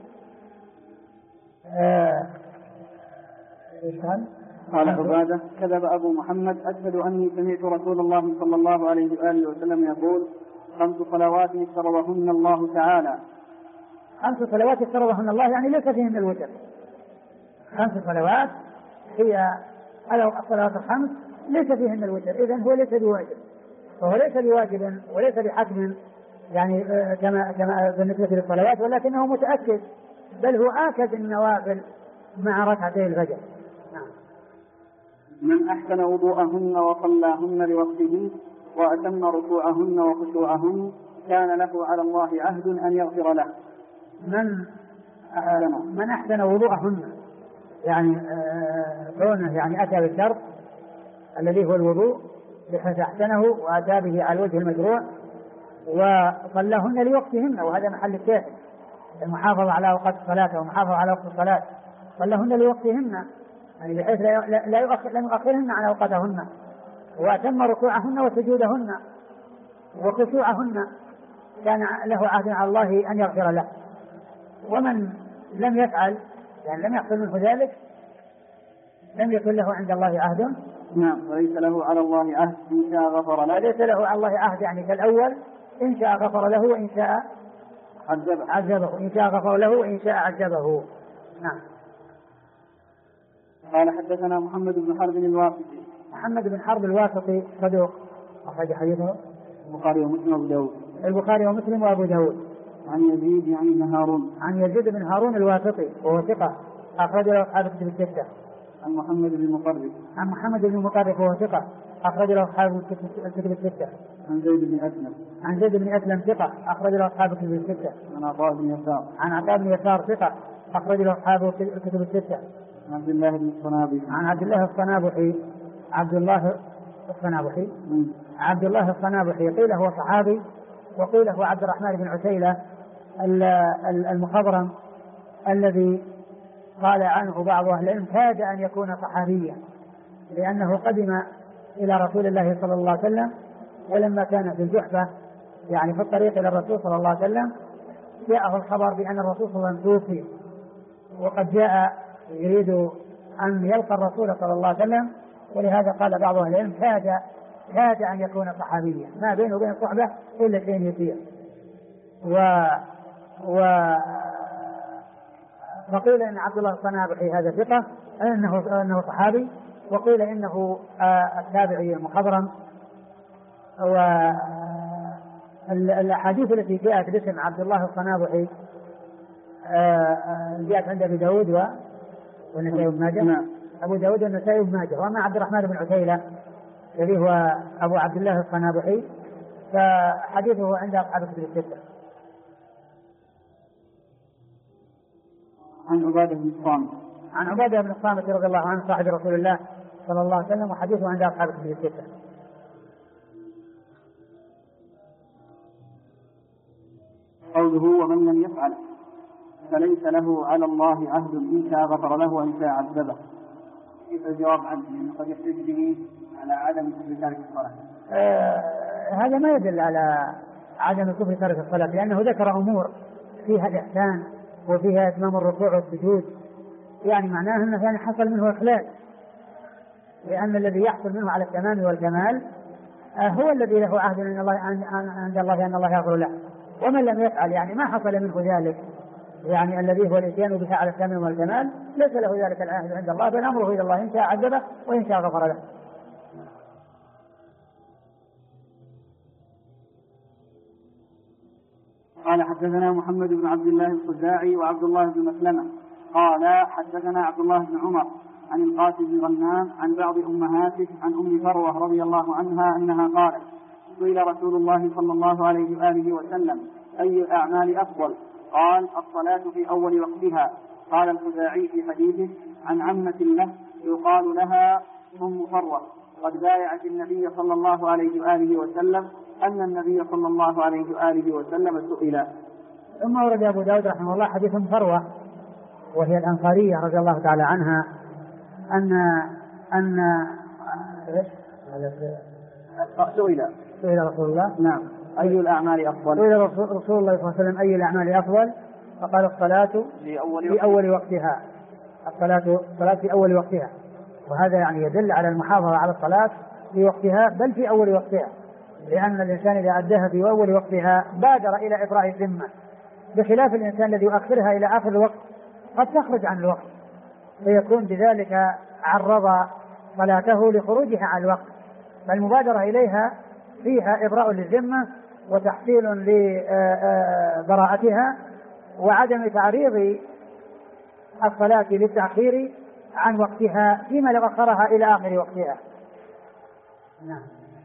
قال عبادة: كذب أبو محمد. أشهد أني سمعت رسول الله صلى الله عليه وآله وسلم يقول: 5 صلوات فرضهن الله تعالى. 5 صلوات فرضهن الله يعني ليس فيهن الوتر. 5 صلوات هي الصلوات ال5 ليس فيهن الوتر، إذن هو ليس بواجب، فهو ليس بواجب وليس بحتم يعني كما بالنسبة للصلوات، ولكنه متأكد، بل هو آكد النوافل مع ركعتي الفجر. من أحسن وضوءهن وصلاهن لوقتهن وأتم ركوعهن وخشوعهن كان له على الله عهد أن يغفر له. من أحسن وضوءهن يعني كونه يعني أتى بالشرط الذي هو الوضوء بحيث أحسنه وأتى به على الوجه المشروع، وصلاهن لوقتهن، وهذا محل الشاهد، المحافظة على أوقات الصلاة ومحافظة على وقت الصلاة. صلاهن لوقتهن يعني بحيث لا يؤخرهن عن أوقاتهن، وأتم ركوعهن وسجودهن وخشوعهن كان له عهد على الله أن يغفر له. ومن لم يفعل يعني لم يحصل منه ذلك لم يكن له عند الله عهد. نعم. وليس له على الله عهد إن شاء غفر له. وليس له على الله عهد يعني كالأول إن شاء غفر له وإن شاء عذبه. إن شاء غفر له وإن شاء عذبه. نعم. قال حدثنا محمد بن حرب الواسطي. محمد بن حرب الواسطي صدوق أخرج حديثه البخاري ومسلم وأبو داود. البخاري ومسلم وأبو داود. عن يزيد يعني بن هارون. عن يزيد بن هارون الواسطي وهو ثقة أخرج له أصحاب الكتب الستة. عن محمد بن مطرف. عن محمد بن مطرف وهو ثقة أخرج له أصحاب الكتب الستة. عن زيد بن أسلم. عن زيد بن أسلم ثقة أخرج له أصحاب الكتب الستة. عن عطاء بن يسار. عن عطاء بن يسار ثقة أخرج له أصحاب الكتب الستة. عن عبد الله بن الصنابحي. عن عبد الله الصنابحي. عبد الله الصنابحي قيل هو صحابي وقيل هو عبد الرحمن بن عتيلة المخضرم الذي قال عنه بعض أهل العلم كاد أن يكون صحابيا، لأنه قدم إلى رسول الله صلى الله عليه وسلم، ولما كان في الجحفة يعني في الطريق إلى الرسول صلى الله عليه وسلم جاءه الخبر بأن الرسول صلى الله عليه وسلم توفي، وقد جاء يريد أن يلقى الرسول صلى الله عليه وسلم، ولهذا قال بعض أهل العلم كاد أن يكون صحابيا، ما بينه وبين الصحبة إلا شيء يسير. وقيل إن عبد الله الصنابحي هذا ثقة أنه صحابي، وقيل إنه التابعي المخضرم. والأحاديث التي جاءت باسم عبد الله الصنابحي جاءت عند أبي داود والنسائي بن ماجه. أبو داود والنسائي بن ماجه. وأما عبد الرحمن بن عتيلة الذي هو أبو عبد الله الصنابحي فحديثه عند أصحاب الكتب الستة. عن عبادة بن الصامت. عن عبادة بن الصامت رضي الله عنه صاحب رسول الله صلى الله عليه وسلم، وحديثه عند أصحاب الكتب الستة. قوله ومن لم يفعل فليس له على الله عهد إن شاء غفر له وإن شاء عذبه. كيف الجواب عنه؟ لأنه قد يحتج به على عدم كفر تارك الصلاة. هذا ما يدل على عدم كفر تارك الصلاة، لأنه ذكر أمور فيها الإحسان وفيها إتمام الركوع والسجود، يعني معناه أنه يعني حصل منه إخلال، لأن الذي يحصل منه على التمام والكمال هو الذي له عهد عند الله أن الله يغفر له. ومن لم يفعل يعني ما حصل منه ذلك، يعني الذي هو الاتيان بها على التمام والكمال ليس له ذلك العهد عند الله، بل أمره إلى الله إن شاء عذبه وإن شاء غفر له. قال حدثنا محمد بن عبد الله الخزاعي وعبد الله بن مسلمة قال حدثنا عبد الله بن عمر عن القاسم بن غنام عن بعض أمهاته عن أم فروة رضي الله عنها أنها قالت سئل رسول الله صلى الله عليه وآله وسلم أي الأعمال أفضل؟ قال الصلاة في أول وقتها. قال الخزاعي في حديثه عن عمة له يقال لها أم فروة قد بايعت النبي صلى الله عليه وآله وسلم أن النبي صلى الله عليه وآله وسلم سئل. ثم ورد أبو داود رحمه الله حديث فروة وهي الأنصارية رضي الله تعالى عنها أن سئل رسول الله نعم أي الأعمال أفضل؟ سئل رسول الله صلى الله عليه وسلم أي الأعمال أفضل؟ فقال الصلاة في أول وقتها. الصلاة في أول وقتها، وهذا يعني يدل على المحافظة على الصلاة في وقتها بل في أول وقتها، لأن الإنسان إذا أداها في أول وقتها بادر إلى إبراء الذمة، بخلاف الإنسان الذي يؤخرها إلى آخر الوقت قد تخرج عن الوقت، فيكون بذلك عرض صلاته لخروجها عن الوقت. فالمبادرة إليها فيها إبراء للذمة وتحصيل لبراءتها وعدم تعريض الصلاة للتأخير عن وقتها فيما لو أخرها إلى آخر وقتها. نعم.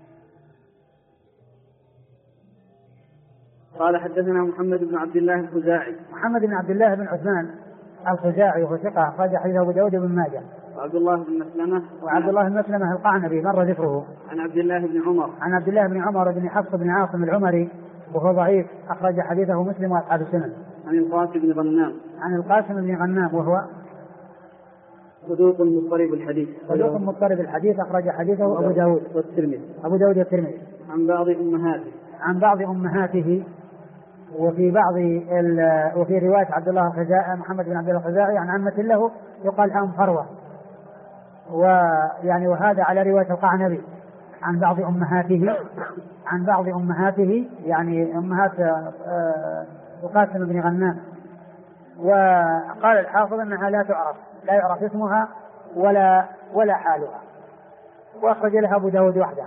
قال حدثنا محمد بن عبد الله الخزاعي. محمد بن عبد الله بن عثمان الخزاعي وهو ثقة أخرج حديثه أبو داود بن ماجه. وعبد الله بن مسلمة. وعبد الله بن مسلمة القعنبي مر ذكره. عن عبد الله بن عمر. عن عبد الله بن عمر بن حفص بن عاصم العمري وهو ضعيف أخرج حديثه مسلم وأصحاب السنن. عن القاسم بن غنام. عن القاسم بن غنام وهو صدوق مضطرب الحديث. صدوق مضطرب الحديث أخرج حديثه أبو داود والترمذي. أبو داود والترمذي. عن بعض أمهاته. عن بعض أمهاته. وفي رواية عبد الله الخزاعي محمد بن عبد الله الخزاعي عن عمة له يقال أم فروة، وهذا على رواية القعنبي عن بعض أمهاته يعني أمهات القاسم بن غنام. وقال الحافظ أنها لا يعرف اسمها ولا حالها، وأخرج لها أبو داود وحده.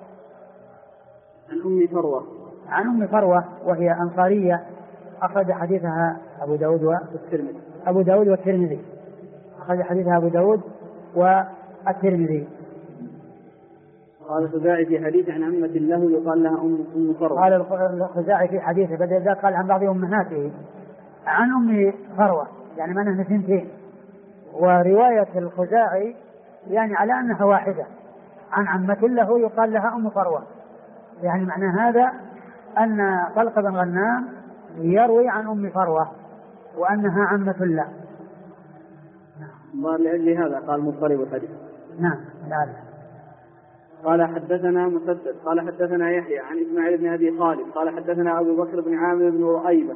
عن أم فروة وهي أنصارية، أخرج حديثها أبو داود والترمذي. أخرج حديثها أبو داود والترمذي. قال الخزاعي في حديث عن عمة له يقال لها أم فروة. قال الخزاعي في حديثه بدل ذلك قال عن بعض أمهاته عن أم فروة، يعني معناه اثنتين. ورواية الخزاعي يعني على أنها واحدة، عن عمة له يقال لها أم فروة، يعني معنى هذا أن طلق بن غنام يروي عن أم فروة وأنها عمة له. لأجل هذا قال مضطرب الحديث. نعم. قال حدثنا مسدد قال حدثنا يحيى عن إسماعيل بن أبي خالد قال حدثنا أبو بكر بن عامر بن رؤيبة.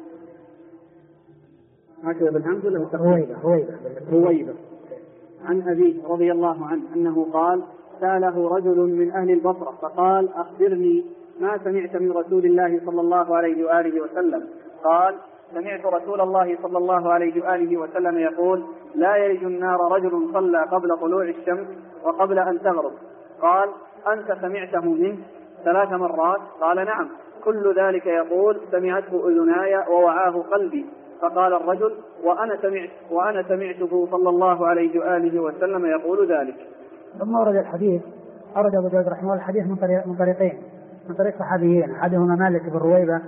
هكذا بالحمد لله. هويبة عن أبي رضي الله عنه أنه قال سأله رجل من أهل البصرة فقال أخبرني ما سمعت من رسول الله صلى الله عليه وآله وسلم. قال سمعت رسول الله صلى الله عليه وآله وسلم يقول لا يلج النار رجل صلى قبل طلوع الشمس وقبل أن تغرب. قال أنت سمعته منه 3 مرات؟ قال نعم. كل ذلك يقول سمعته أذناي ووعاه قلبي. فقال الرجل وأنا سمعته صلى الله عليه وآله وسلم يقول ذلك. ثم ورد الحديث، أورد أبو داود رحمه الله الحديث من طريقين، من طريق صحابيين، أحدهما مالك بن رويبة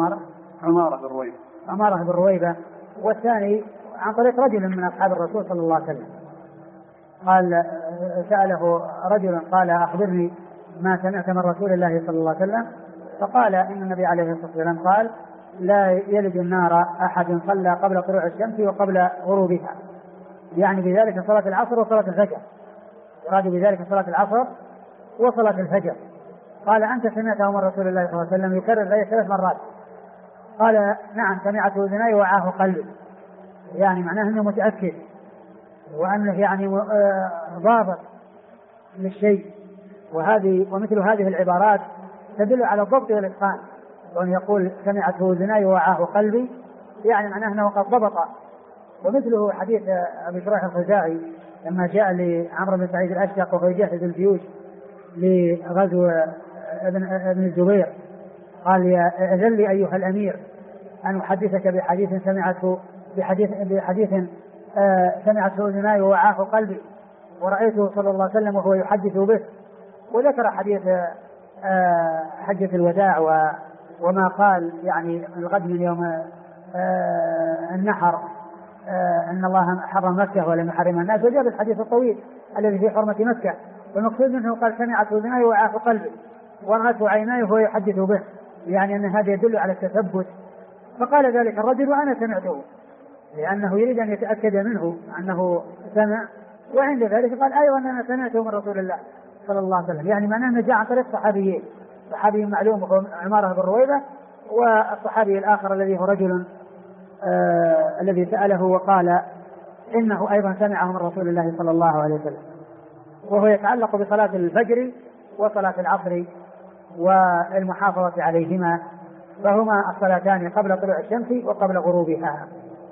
عمارة بن رويبة، والثاني عن طريق رجل من أصحاب الرسول صلى الله عليه وسلم. قال سأله رجل قال أخبرني ما سمعت من رسول الله صلى الله عليه وسلم. فقال إن النبي عليه الصلاة والسلام قال لا يلج النار أحد صلى قبل طلوع الشمس وقبل غروبها، يعني بذلك صلاة العصر وصلاة الفجر، يراد بذلك صلاة العصر وصلاة الفجر. قال أنت سمعته من رسول الله صلى الله عليه وسلم يكرر ذلك 3 مرات؟ قال نعم سمعته أذناي وعاه قلبي، يعني معناه أنه متأكد وأنه يعني ضابط للشيء. ومثل هذه العبارات تدل على الضبط والإتقان، وأن يقول سمعته أذناي ووعاه قلبي يعني معناه أنه قد ضبط. ومثله حديث أبي شريح الخزاعي لما جاء لعمرو بن سعيد الأشقر وهو يجهز الجيوش لغزو ابن الزبير قال يا أذن لي أيها الأمير أن أحدثك بحديث سمعته أذناي ووعاه قلبي ورأيته صلى الله عليه وسلم وهو يحدث به. وذكر حديث حجة الوداع وما قال يعني الغد من يوم النحر أن الله حرم مكة ولم يحرم الناس، وجاء الحديث الطويل الذي في حرمة مكة، والمقصود منه قال سمعته أذناي ووعاه قلبي ورأته عيناي وهو يحدث به، يعني أن هذا يدل على التثبت. فقال ذلك الرجل وأنا سمعته، لأنه يريد أن يتأكد منه أنه سمع، وعند ذلك قال أيضا أنا سمعته من رسول الله صلى الله عليه وسلم، يعني معناه أنه جاء عن طريق صحابيين، صحابي معلوم هو عمارة بن رويبة، والصحابي الآخر الذي هو رجل الذي سأله وقال إنه أيضا سمعه من رسول الله صلى الله عليه وسلم، وهو يتعلق بصلاة الفجر وصلاة العصر والمحافظة عليهما، فهما الصلاتان قبل طلوع الشمس وقبل غروبها.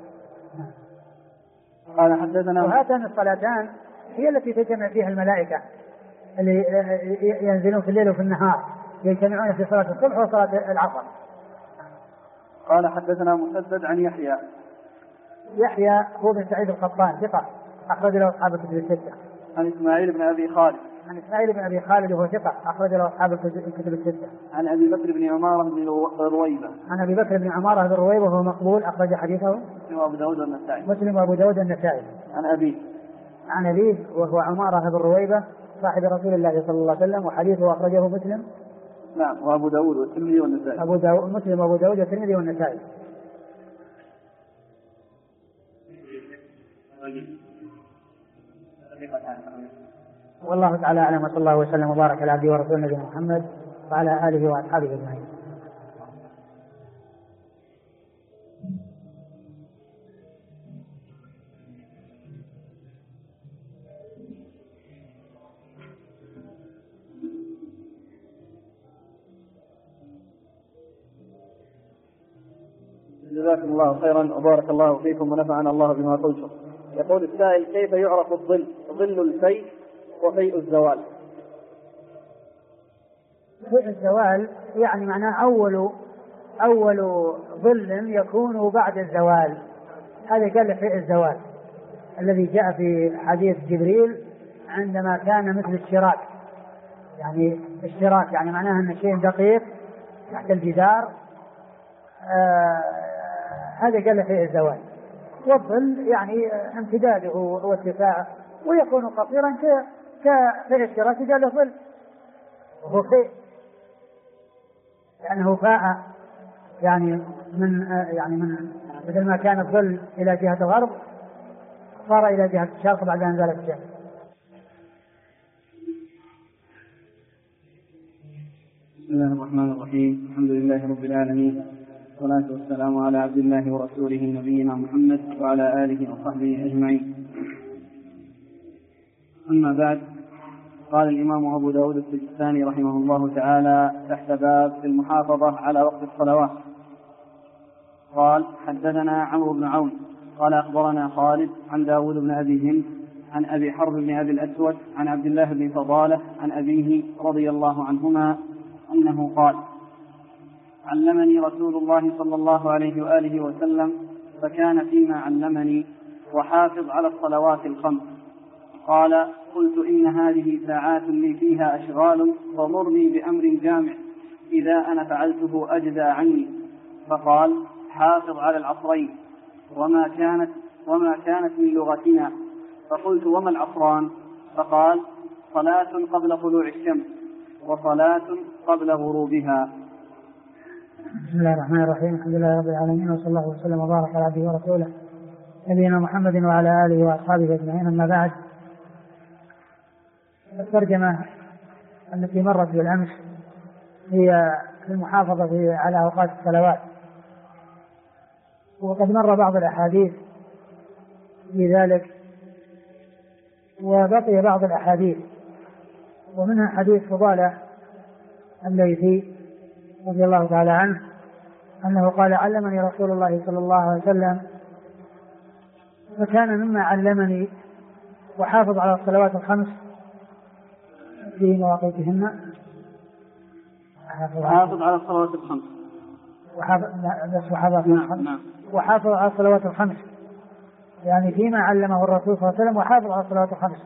قال حدثنا وهاتان الصلاتان هي التي تجمع فيها الملائكة اللي ينزلون في الليل وفي النهار، يجتمعون في صلاة الصبح وصلاة العصر. قال حدثنا مسدد عن يحيى هو بن سعيد القطان ثقة أخرج له أصحاب الكتب الستة. عن إسماعيل بن أبي خالد وهو ثقة أخرج له أصحاب الكتب الستة. عن أبي بكر بن عمارة بن رويبة وهو مقبول أخرج حديثه مسلم وأبو داود النسائي. عن أبيه وهو عمارة بن رويبة صاحب رسول الله صلى الله عليه وسلم، وحديثه أخرجه مسلم وأبو داود والترمذي والنسائي. مسلم وأبو داود والترمذي والنسائي. والله تعالى أعلم، وصلى الله وسلم وبارك على عبده ورسوله نبينا محمد وعلى آله وأصحابه أجمعين. جزاكم الله خيرا وبارك الله فيكم ونفعنا الله بما قلتم. يقول السائل: كيف يعرف الظل؟ ظل الفيء وفيء الزوال. فيء الزوال يعني معناه أول ظل يكون بعد الزوال، هذا قال فيء الزوال الذي جاء في حديث جبريل عندما كان مثل الشراك، يعني الشراك يعني معناه أن شيء دقيق تحت الجدار، هذا قال فيء الزوال. والظل يعني امتداده وارتفاعه، ويكون قصيرا كفيء الشراك قال له ظل وهو فيء لأنه فاء يعني من بدل ما كان الظل إلى جهة الغرب صار إلى جهة الشرق بعد أن زالت الشمس. بسم الله الرحمن الرحيم. الحمد لله رب العالمين، والصلاة والسلام على عبد الله ورسوله نبينا محمد وعلى آله وصحبه أجمعين. أما بعد، قال الإمام أبو داود السجستاني رحمه الله تعالى تحت باب المحافظة على وقت الصلوات: قال: حدثنا عمرو بن عون قال أخبرنا خالد عن داود بن أبي هند عن أبي حرب بن أبي الأسود عن عبد الله بن فضالة عن أبيه رضي الله عنهما أنه قال: علمني رسول الله صلى الله عليه وآله وسلم فكان فيما علمني: وحافظ على الصلوات الخمس. قال: قلت: إن هذه ساعات لي فيها أشغال، فمرني بأمر جامع إذا أنا فعلته أجزى عني. فقال: حافظ على العصرين، وما كانت من لغتنا. فقلت: وما العصران؟ فقال: صلاة قبل طلوع الشمس وصلاة قبل غروبها. بسم الله الرحمن الرحيم. الحمد لله رب العالمين، وصلى الله وسلم وبارك على عبده ورسوله نبينا محمد وعلى آله وأصحابه أجمعين. أما بعد، الترجمة التي مرت بالأمس هي المحافظة على أوقات الصلوات، وقد مر بعض الأحاديث في ذلك، وبقي بعض الأحاديث، ومنها حديث فضالة الليثي رضي الله تعالى عنه أنه قال: علمني رسول الله صلى الله عليه وسلم فكان مما علمني: وحافظ على الصلوات الخمس في مواقيتهن. وحافظ على الصلوات الخمس. وحافظ على الصلوات الخمس يعني فيما علمه الرسول صلى الله عليه وسلم: وحافظ على الصلوات الخمس.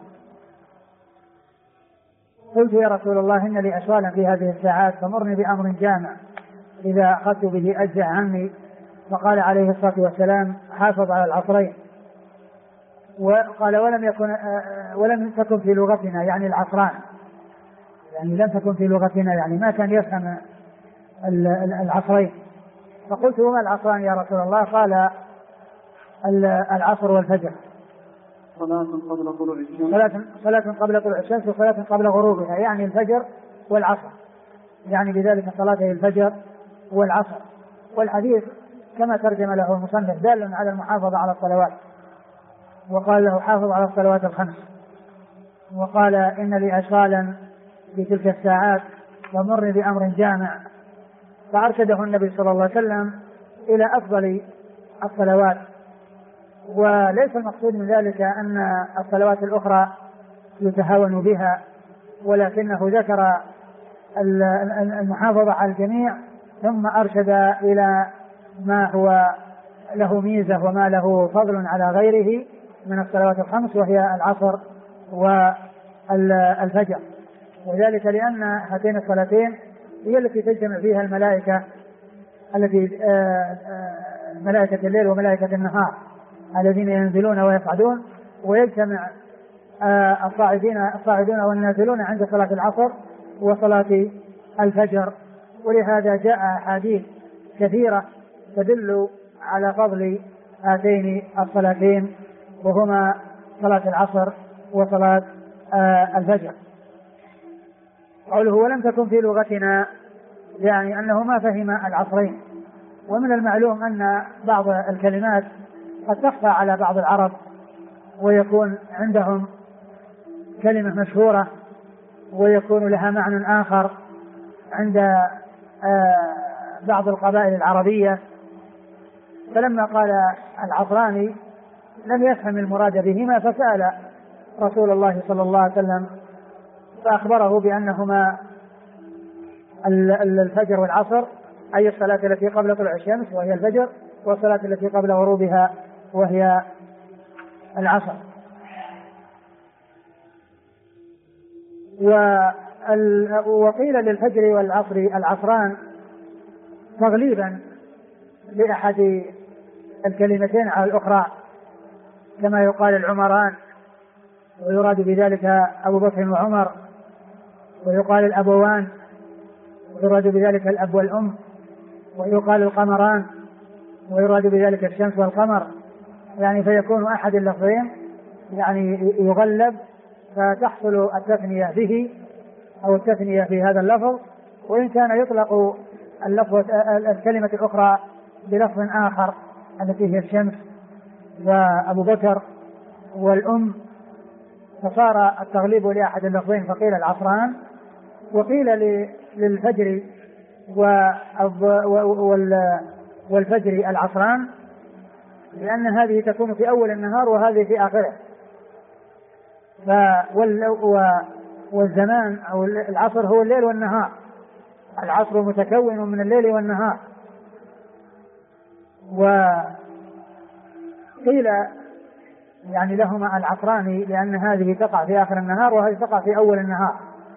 قلت: يا رسول الله، إن لي أشغالا في هذه الساعات، فمرني بأمر جامع إذا أخذت به أجزع عني. فقال عليه الصلاة والسلام: حافظ على العصرين. وقال: ولم تكن في لغتنا، يعني العصران، يعني لم تكن في لغتنا، يعني ما كان يفهم العصرين. فقلت: وما العصران يا رسول الله؟ قال: العصر والفجر. صلاة قبل طلوع الشمس. صلاة قبل طلوع الشمس وصلاة قبل غروبها، يعني الفجر والعصر، يعني بذلك صلاته الفجر والعصر. والحديث كما ترجم له المصنف دال على المحافظة على الصلوات، وقال له: حافظ على الصلوات الخمس. وقال: إن لي أشغالا في تلك الساعات، ومرني بأمر جامع. فأرشده النبي صلى الله عليه وسلم إلى أفضل الصلوات. وليس المقصود من ذلك أن الصلوات الأخرى يتهاون بها، ولكنه ذكر المحافظة على الجميع، ثم أرشد إلى ما هو له ميزة وما له فضل على غيره من الصلوات الخمس، وهي العصر والفجر. وذلك لأن هاتين الصلاتين هي التي تجتمع فيها الملائكة، التي ملائكة الليل وملائكة النهار الذين ينزلون ويصعدون، ويجتمع الصاعدون والنازلون عند صلاة العصر وصلاة الفجر. ولهذا جاء أحاديث كثيرة تدل على فضل هاتين الصلاتين، وهما صلاة العصر وصلاة الفجر. قوله: ولم تكن في لغتنا، يعني أنه ما فهم العصرين. ومن المعلوم أن بعض الكلمات قد تخفى على بعض العرب، ويكون عندهم كلمة مشهورة ويكون لها معنى آخر عند بعض القبائل العربية. فلما قال العصران لم يفهم المراد بهما، فسأل رسول الله صلى الله عليه وسلم فأخبره بأنهما الفجر والعصر، أي الصلاة التي قبل طلوع الشمس وهي الفجر، والصلاة التي قبل غروبها وهي العصر. وقيل للفجر والعصر العصران تغليبا لأحد الكلمتين على الأخرى، كما يقال العمران ويراد بذلك أبو بكر وعمر، ويقال الأبوان ويراد بذلك الأب والأم، ويقال القمران ويراد بذلك الشمس والقمر، يعني فيكون أحد اللفظين يعني يغلب فتحصل التثنية به أو التثنية في هذا اللفظ، وإن كان يطلق الكلمة الأخرى بلفظ آخر التي هي الشمس وأبو بكر والأم، فصار التغليب لأحد اللفظين فقيل العصران. وقيل للفجر والفجر العصران، لأن هذه تكون في أول النهار وهذه في آخره. والزمان أو العصر هو الليل والنهار، العصر متكون من الليل والنهار. وقيل يعني لهما العصران لأن هذه تقع في آخر النهار وهذه تقع في أول النهار.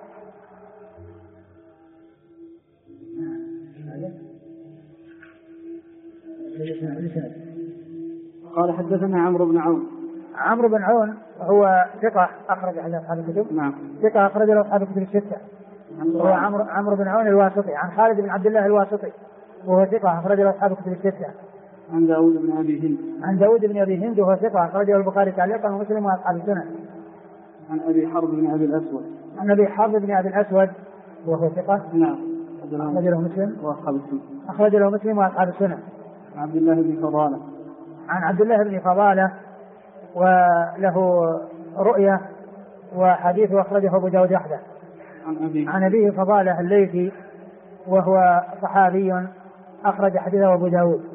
قال حدثنا عمرو بن عون. عمرو بن عون هو ثقة أخرج له أصحاب الكتب. نعم. ثقة أخرج له أصحاب الكتب الستة. هو عمرو بن عون الواسطي عن خالد بن عبد الله الواسطي، وهو ثقة أخرج له أصحاب الكتب الستة. عن داود بن أبي هند. عن داود بن أبي هند وهو ثقة أخرجه البخاري تعليقا ومسلم وأصحاب السنن. عن أبي حرب بن أبي الأسود. عن أبي حرب بن أبي الأسود وهو ثقة. نعم. أخرج له مسلم وأصحاب السنن. أخرج له مسلم وأصحاب السنن. عن عبد الله بن فضالة. عن عبد الله بن فضالة وله رؤية وحديث أخرجه أبو داود وحده. عن أبيه فضالة الليثي وهو صحابي أخرج حديثه أبو داود.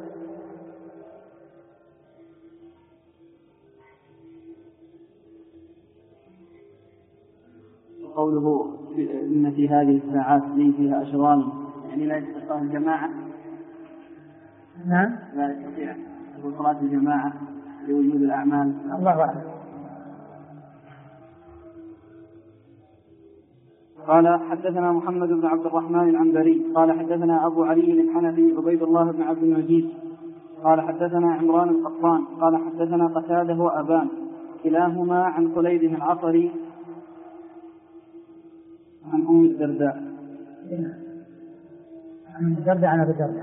قوله إن في هذه الساعات لي فيها أشغال، يعني لا يستطيع الجماعة. نعم. لا يستطيع صلاة الجماعة لوجود الأعمال. الله أعلم. قال حدثنا محمد بن عبد الرحمن العنبري قال حدثنا أبو علي الحنفي عبيد الله بن عبد المجيد قال حدثنا عمران القطان قال حدثنا قتادة وأبان كلاهما عن خليد العصري عن أم الدرداء. عن الدرداء عن أبي الدرداء.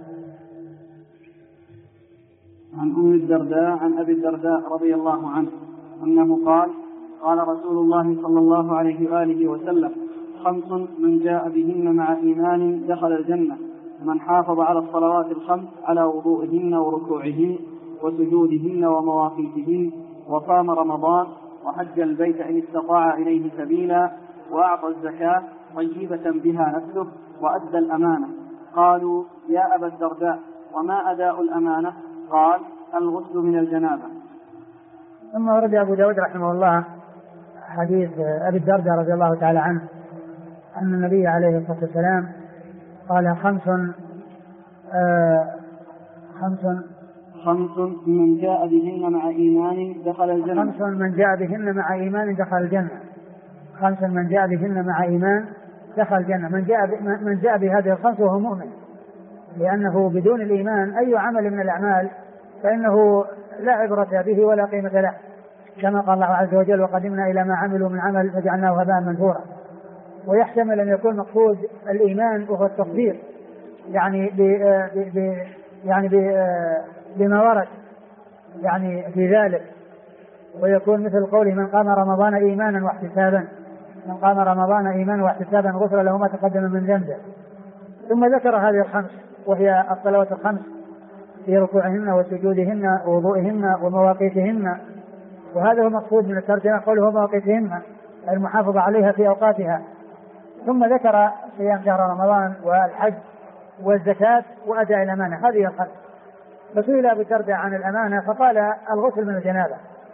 عن أم الدرداء عن أبي الدرداء رضي الله عنه أنه قال قال رسول الله صلى الله عليه وآله وسلم: 5 من جاء بهن مع إيمان دخل الجنة، من حافظ على الصلوات ال5 على وضوئهن وركوعهن وسجودهن ومواقيتهن، وصام رمضان وحج البيت إن استطاع إليه سبيلا، وأعطى الزكاة طيبة بها نفسه، وأدى الأمانة. قالوا: يا أبا الدرداء وما أداء الأمانة؟ قال: الغسل من الجنابة. ثم ورد أبو داود رحمه الله حديث أبي الدرداء رضي الله تعالى عنه أن النبي عليه الصلاة والسلام قال: 5 من جاء بهن مع إيمان دخل الجنة. 5 من جاء بهن مع إيمان دخل الجنة. 5 من جاء بهن مع إيمان دخل الجنة. من جاء بهذه ال5 وهو مؤمن، لأنه بدون الإيمان أي عمل من الأعمال فإنه لا عبرة به ولا قيمة له، كما قال الله عز وجل: وقدمنا إلى ما عملوا من عمل فجعلناه هباء منثورا. ويحتمل أن يكون مقصود الإيمان وهو التصديق، يعني بما ورد يعني في ذلك، ويكون مثل قوله: من قام رمضان إيمانا واحتسابا، من قام رمضان إيمانا واحتسابا غفر له ما تقدم من ذنبه. ثم ذكر هذه ال5 وهي الصلوات ال5 في ركوعهن وسجودهن ووضوئهن ومواقيتهن، وهذا هو المقصود من الترجمة، قوله مواقيتهن المحافظة عليها في أوقاتها. ثم ذكر صيام شهر رمضان والحج والزكاة وأداء الأمانة. هذه ال5. فسئل أبو الدرداء عن الأمانة فقال الغسل من الجنابة.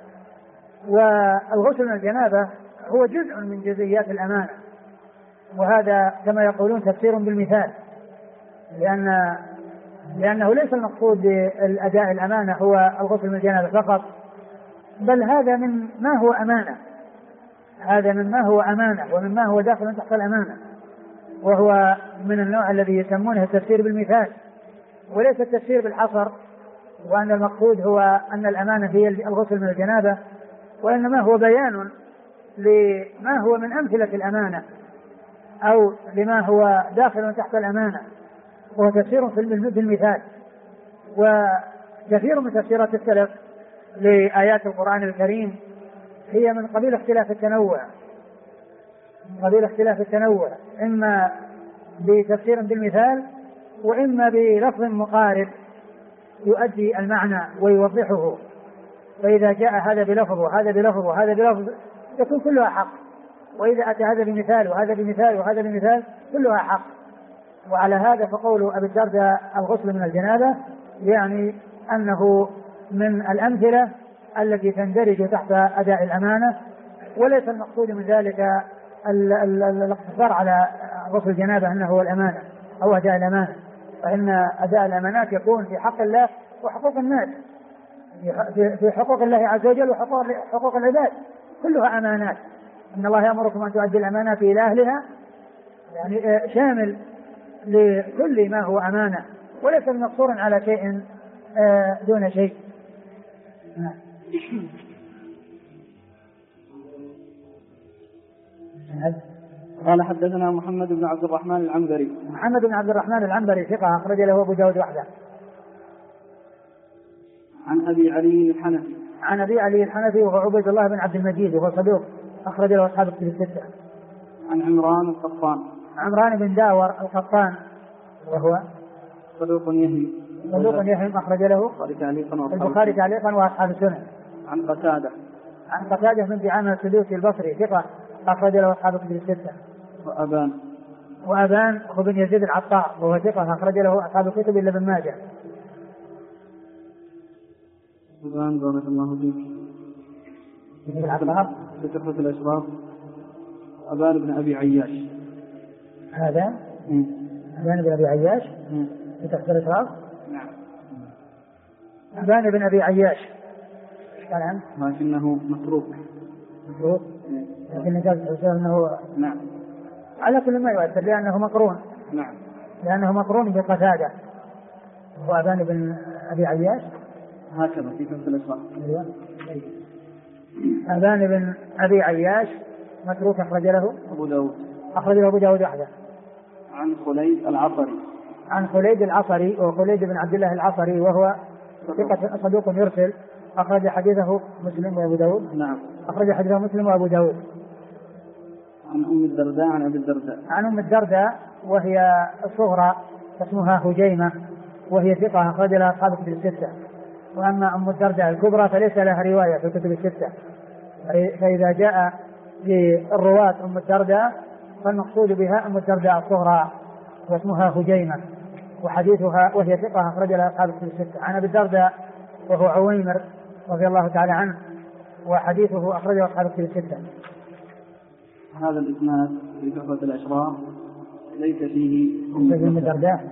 والغسل من الجنابة هو جزء من جزئيات الأمانة، وهذا كما يقولون تفسير بالمثال، لأنه ليس المقصود بأداء الأمانة هو الغسل من الجنابة فقط، بل هذا من ما هو أمانة، هذا مما هو أمانة ومما هو داخل تحت الأمانة، وهو من النوع الذي يسمونه التفسير بالمثال وليس التفسير بالحصر، وأن المقصود هو أن الأمانة هي الغسل من الجنابة، وإنما هو بيان لما هو من أمثلة الأمانة أو لما هو داخل تحت الأمانة، وهو تفسير بالمثال. وكثير من تفسيرات السلف لآيات القرآن الكريم هي من قبيل اختلاف التنوع، إما بتفسير بالمثال وإما بلفظ مقارب يؤدي المعنى ويوضحه، فإذا جاء هذا بلفظ وهذا بلفظ وهذا بلفظ يكون كلها حق، وإذا أتى هذا بمثال وهذا بمثال وهذا بمثال كلها حق. وعلى هذا فقول أبي الدرداء الغسل من الجنابة يعني أنه من الأمثلة التي تندرج تحت أداء الأمانة، وليس المقصود من ذلك الاقتصار على غسل الجنابة أنه هو الأمانة أو أداء الأمانة، فإن أداء الأمانات يكون في حق الله وحقوق الناس، في حقوق الله عز وجل وحقوق العباد كلها أمانات. إن الله يأمركم أن تؤدوا الأمانات إلى أهلها، يعني شامل لكل ما هو أمانة، وليس مقصورا على شيء دون شيء. قال حدثنا محمد بن عبد الرحمن العنبري. محمد بن عبد الرحمن العنبري ثقة أخرج له أبو داود وحده. عن أبي علي الحنفي. عن أبي علي الحنفي وهو عبيد الله بن عبد المجيد وهو صدوق أخرج له أصحاب الكتب الستة. عن عمران القطان. عمران بن داور القطان وهو صدوق يهم أخرج له البخاري تعليقا وأصحاب السنن. عن قتادة بن دعامة السدوسي البصري ثقة أخرج له أصحاب الكتب الستة. وأبان هو بن يزيد العطار وهو ثقة أخرج له أصحاب الكتب إلا ابن ماجه. أبان بارك الله فيك. في تحفة الأشراف أبان بن أبي عياش. هذا أبان بن أبي عياش في تحفة الأشراف. نعم. أبان بن أبي عياش لكنه متروك. لكن قال أنه نعم على كل ما يؤثر لأنه مقرون. نعم. لأنه مقرون بقتادة. وأبان بن أبي عياش هكذا في كتب الأشراف. أبان بن أبي عياش متروك أخرج له أبو داود وحده. عن خليد العصري. عن خليد العصري وخليد بن عبد الله العصري وهو ثقة صدوق يرسل أخرج حديثه مسلم وأبو داود. نعم. أخرج حديثه مسلم وأبو داود. عن أم الدرداء عن أبي الدرداء. عن أم الدرداء وهي الصغرى اسمها هجيمة وهي ثقة أخرج لها أصحاب الكتب الستة. وأما أم الدرداء الكبرى فليس لها رواية في الكتب الستة. فإذا جاء للرواة أم الدرداء فالمقصود بها أم الدرداء الصغرى واسمها هجيمة وحديثها وهي ثقة أخرج لها أصحاب الكتب الستة. عن أبي الدرداء وهو عويمر رضي الله تعالى عنه وحديثه أخرجه أصحاب الكتب الستة. هذا الإسناد في تحفة الأشراف ليس فيه أم الدرداء،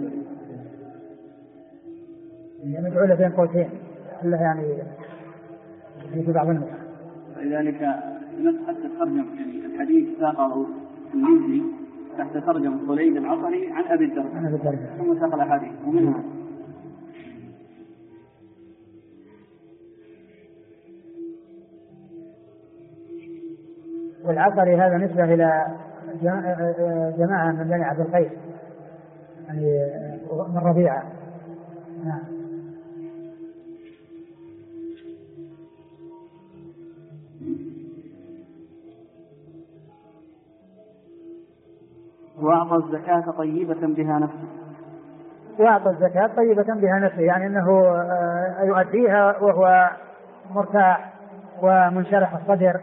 مجعولة بين قوسين الله يعني في بعض النسخ. لذلك حتى ترجم يعني الحديث ساقه المنزي تحت ترجمة خليد العصري عن أبي الدرداء ثم ساق الأحاديث ومنها والعصري هذا نسبة إلى جماعة من بني عبد القيس يعني من ربيعة. نعم. وأعطى الزكاة طيبة بها نفسه. وأعطى الزكاة طيبة بها نفسه يعني أنه يؤديها وهو مرتاح ومنشرح الصدر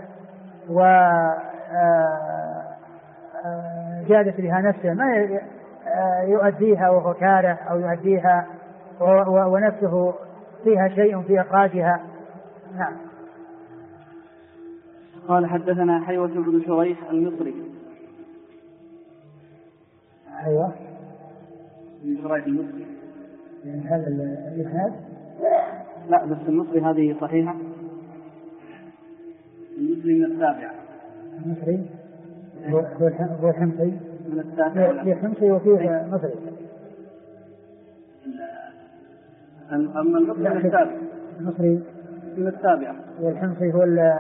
وجادت بها نفسه، ما يؤديها وهو كاره أو يؤديها ونفسه فيها شيء في إخراجها. نعم. قال حدثنا حيوة بن شريح المصري. أيوة بن شريح المصري. هذا الإسناد؟ لا بس المصري هذه صحيحة. المصري من السابعة. المصري هو الحمصي من السابعة. في حمصي وفيه مصري. أما المصري من السابعة. المصري من السابعة. والحمصي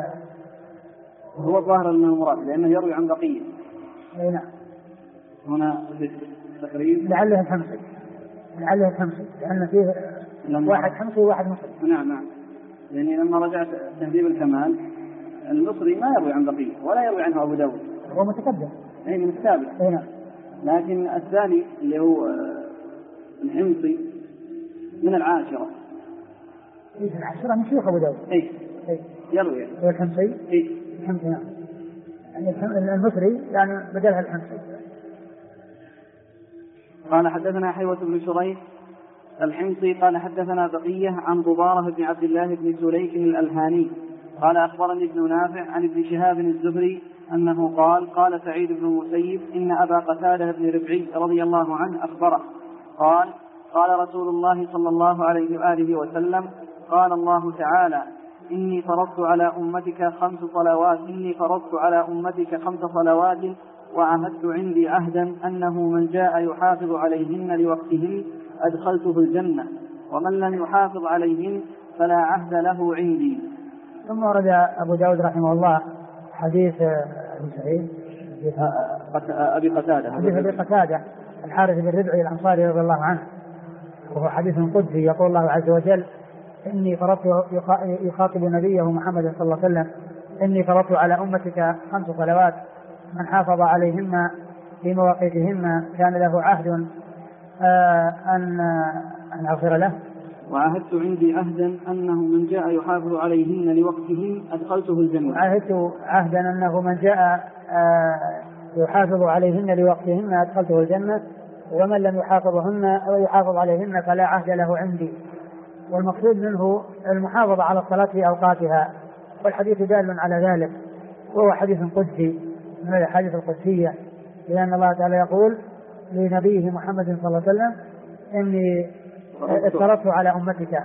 هو الظاهر أنه مراد لأنه يروي عن بقية. أي نعم. هنا تقريبا لعله الحمصي لأن فيه واحد حمصي وواحد مصري. نعم. يعني لما رجعت تهذيب الكمال المصري ما يروي عن بقية ولا يروي عنه أبو داود. هو متقدم. أي من السابع. أي نعم. لكن الثاني اللي هو الحمصي من العاشرة. العاشرة من شيوخ أبو داود. أي يروي. هو الحمصي. الحمصي نعم. يعني المصري يعني بدلها الحمصي. قال حدثنا حيوة بن شريح الحمصي قال حدثنا بقية عن ضبارة بن عبد الله بن سليك الألهاني قال أخبرني ابن نافع عن ابن شهاب الزهري أنه قال سعيد بن المسيب إن أبا قتادة بن ربعي رضي الله عنه أخبره قال رسول الله صلى الله عليه وآله وسلم قال الله تعالى إني فرضت على أمتك 5 صلوات وعهدت عندي عهدا أنه من جاء يحافظ عليهن لوقتهن أدخلته الجنة ومن لم يحافظ عليهن فلا عهد له عندي. ثم ورد أبو داود رحمه الله حديث أبي قتادة الحارث بن ربعي الأنصاري رضي الله عنه وهو حديث قدسي يقول الله عز وجل إني فرضت يخاطب نبيه محمد صلى الله عليه وسلم إني فرضت على أمتك 5 صلوات من حافظ عليهن في مواقيتهن كان له عهد أن أغفر له. وعهدت عندي عهدا أنه من جاء يحافظ عليهن لوقتهن أدخلته الجنة. عهدت عهدا أنه من جاء يحافظ عليهن لوقتهن أدخلته الجنة ومن لم يحافظهن أو يحافظ عليهن فلا عهد له عندي. والمقصود منه المحافظة على الصلاة في أوقاتها والحديث دال على ذلك وهو حديث قدسي من الحديث القدسية لأن الله تعالى يقول لنبيه محمد صلى الله عليه وسلم إني افترضت على أمتك.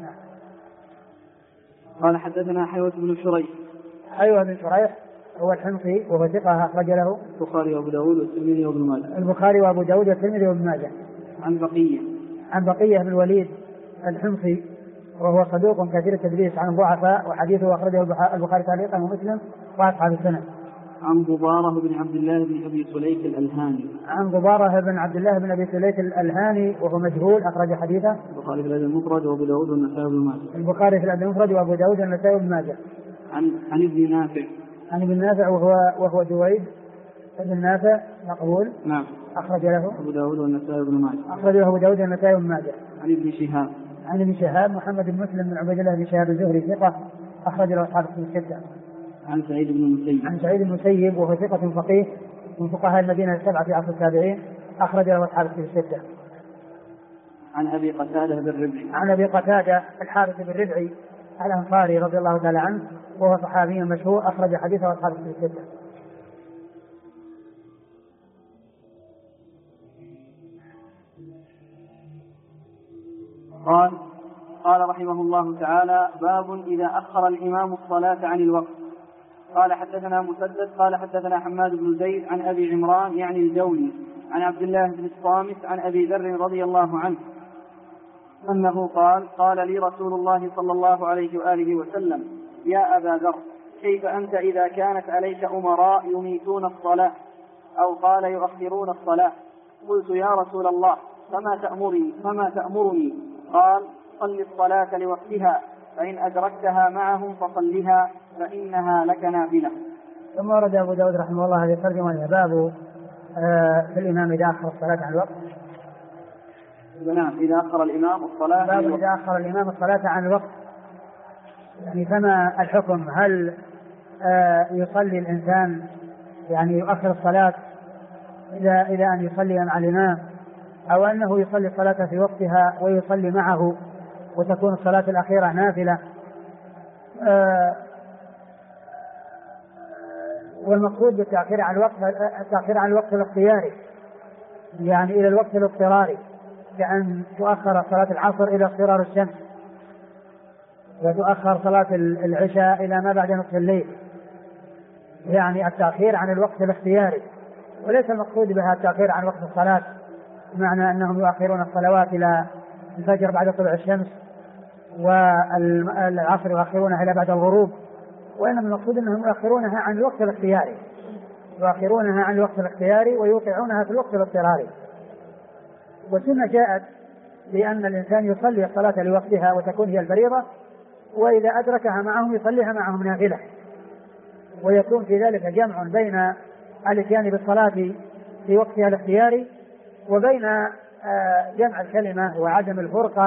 قال حدثنا حيوة بن شريح. حيوة بن شريح هو الحمصي وهو ثقة أخرج له البخاري وأبو داود والترمذي وابن ماجه. البخاري وأبو داود والترمذي وابن ماجه. عن بقية بن الوليد الحمصي وهو صدوق كثير التدليس عن ضعفاء وحديثه أخرجه البخاري تعليقا ومسلم وأصحاب السنن. عن ضبارة بن عبد الله بن أبي سليك الألهاني. عن ضبارة بن عبد الله بن أبي سليك الألهاني وهو مجهول أخرج حديثه البخاري في الأدب المفرد وأبو داود والنسائي وابن ماجه. البخاري في الأدب المفرد وأبو داود والنسائي وابن ماجه. عن ابن نافع وهو دويد ابن نافع مقبول. نعم. أخرج له أبو داود والنسائي وابن ماجه. أخرج له أبو داود والنسائي وابن ماجه. عن ابن شهاب محمد بن مسلم بن عبيد الله بن شهاب الزهري ثقة أخرج له أصحاب الستة. عن سعيد بن المسيب وهو ثقة فقيه من فقهاء المدينة 7 في عصر التابعين أخرج له أصحاب الستة. عن أبي قتادة الحارث بن ربعي الأنصاري رضي الله تعالى عنه وهو صحابي مشهور أخرج حديثه أصحاب الستة. قال رحمه الله تعالى باب إذا أخر الإمام الصلاة عن الوقت. قال حدثنا مسدد قال حدثنا حماد بن زيد عن أبي عمران يعني الجولي عن عبد الله بن الصامت عن أبي ذر رضي الله عنه أنه قال لي رسول الله صلى الله عليه وآله وسلم يا أبا ذر كيف أنت إذا كانت عليك أمراء يميتون الصلاة أو قال يؤخرون الصلاة؟ قلت يا رسول الله فما تأمرني؟ قال صل الصلاة لوقتها فإن أدركتها معهم فصلها فإنها لك نافلة. ثم ورد أبو داود رحمه الله هذه الترجمة باب في الإمام إذا أخر الصلاة عن الوقت. نعم إذا أخر الإمام الصلاة باب إذا أخر الإمام الصلاة عن الوقت يعني فما الحكم؟ هل يصلي الإنسان يعني يؤخر الصلاة إذا أن يصلي مع الإمام أو أنه يصلي الصلاة في وقتها ويصلي معه وتكون الصلاة الأخيرة نافلة. والمقصود بالتأخير عن الوقت الاختياري يعني إلى الوقت الاضطراري، كأن تؤخر صلاة العصر إلى اصفرار الشمس، وتؤخر صلاة العشاء إلى ما بعد نصف الليل، يعني التأخير عن الوقت الاختياري. وليس المقصود بها التأخير عن وقت الصلاة بمعنى أنهم يؤخرون الصلوات إلى الفجر بعد طلوع الشمس والعصر يؤخرونها إلى بعد الغروب، وإنما المقصود أنهم يؤخرونها عن الوقت الاختياري ويوقعونها في الوقت الاضطراري. والسنة جاءت بأن الإنسان يصلي الصلاة لوقتها وتكون هي الفريضة، وإذا أدركها معهم يصليها معهم نافلة، ويكون في ذلك جمع بين الاتيان بالصلاة في وقتها الاختياري وبين جمع الكلمة وعدم الفرقة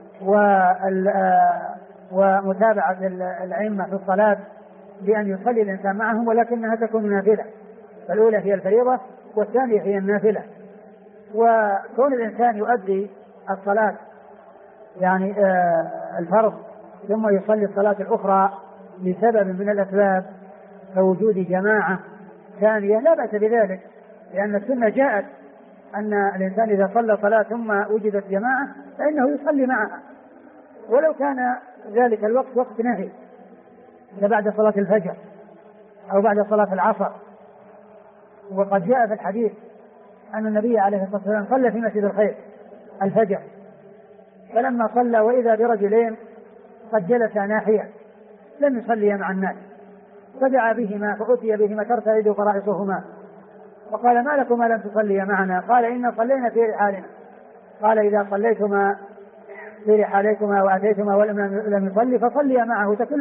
ومتابعة الأئمة في الصلاة بأن يصلي الإنسان معهم ولكنها تكون نافلة، فالأولى هي الفريضة والثانية هي النافلة. وكون الإنسان يؤدي الصلاة يعني الفرض ثم يصلي الصلاة الأخرى لسبب من الأسباب كوجود جماعة ثانية لا بأس بذلك، لأن السنة جاءت أن الإنسان إذا صلى صلاة ثم وجدت جماعة فإنه يصلي معها، ولو كان ذلك الوقت وقت نهي بعد صلاة الفجر أو بعد صلاة العصر. وقد جاء في الحديث أن النبي عليه الصلاة والسلام صلى في مسجد الخير الفجر، فلما صلى وإذا برجلين قد جلسا ناحية لم يصليا مع الناس، فدعا بهما فأتي بهما ترتعد فرائصهما، وقال ما لكما لم تصليا معنا؟ قال إنا صلينا في رحالنا. قال إذا صليتما في رحالكما وأتيتما ولم يصلي فصليا معه تكن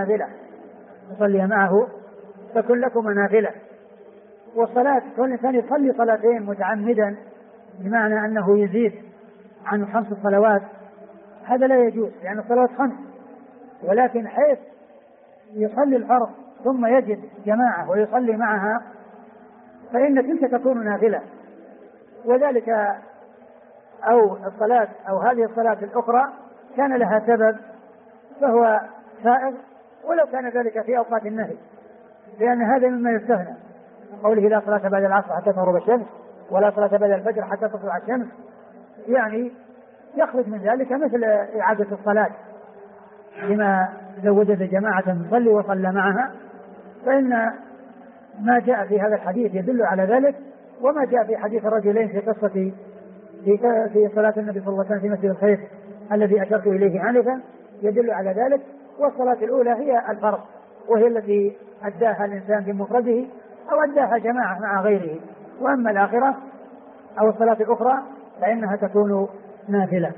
لكما نافلة. والصلاة كل إنسان يصلي صلاتين متعمدا بمعنى أنه يزيد عن 5 صلوات هذا لا يجوز، لأن الصلوات 5، ولكن حيث يصلي الفرض ثم يجد جماعة ويصلي معها فإن تلك تكون نافلة. وذلك أو الصلاة أو هذه الصلاة الأخرى كان لها سبب فهو سائغ، ولو كان ذلك في أوقات النهي، لأن هذا مما يستثنى من قوله لا صلاة بعد العصر حتى تغرب الشمس ولا صلاة بعد الفجر حتى تطلع الشمس، يعني يخرج من ذلك مثل إعادة الصلاة لما لو وجد جماعة تصلي وصلى معها، فإن ما جاء في هذا الحديث يدل على ذلك، وما جاء في حديث الرجلين في قصة في صلاة النبي صلى الله عليه وسلم في مسجد الخير الذي أشرت إليه آنفا يدل على ذلك. والصلاة الأولى هي الفرض وهي التي أداها الإنسان بمفرده أو أداها جماعة مع غيره، وأما الآخرة أو الصلاة الأخرى فإنها تكون نافلة.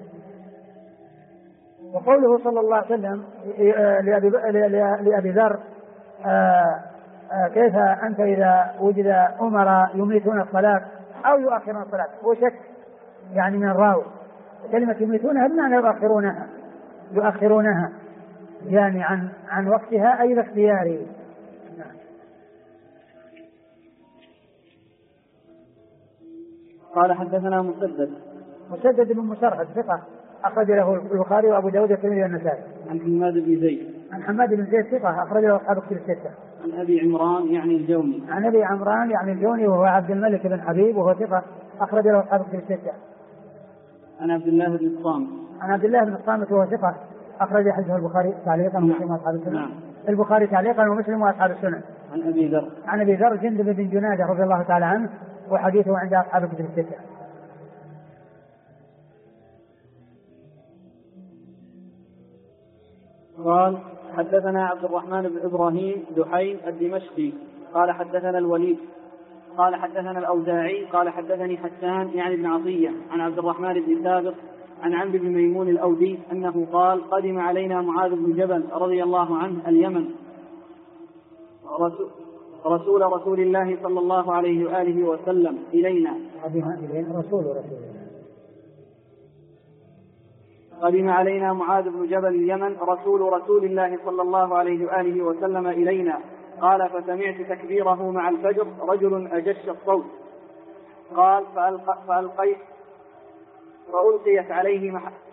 وقوله صلى الله عليه وسلم لأبي ذر كيف أنت إذا وجد أمراء يميتون الصلاة أو يؤخرون الصلاة، وشك يعني من الراوي كلمة يميتونها بمعنى يؤخرونها يعني عن وقتها أي باختياره. قال حدثنا مسدد بن مسرهد ثقة أخرج له البخاري وأبو داود والترمذي والنسائي. عن حماد بن زيد ثقة أخرج له أصحاب الكتب الستة. عن أبي عمران يعني الجوني وهو عبد الملك بن حبيب وهو ثقة أخرج له أصحاب الكتب الستة. عن عبد الله بن الصامت وهو ثقة أخرج حديثه البخاري تعليقا ومسلم وأصحاب السنن. البخاري تعليقا ومسلم وأصحاب السنن. عن أبي ذر جندب بن جنادة رضي الله تعالى عنه وحديثه عند أصحاب الكتب الستة. قال حدثنا عبد الرحمن بن إبراهيم دحيم الدمشقي قال حدثنا الوليد قال حدثنا الأوزاعي قال حدثني حسان يعني بن عطية عن عبد الرحمن بن ثابت عن عمرو بن ميمون الأودي أنه قال قدم علينا معاذ بن جبل رضي الله عنه اليمن رسول الله صلى الله عليه وآله وسلم إلينا. قدم علينا معاذ بن جبل اليمن رسول الله صلى الله عليه وآله وسلم إلينا. قال فسمعت تكبيره مع الفجر رجل أجش الصوت. قال فألقيت عليه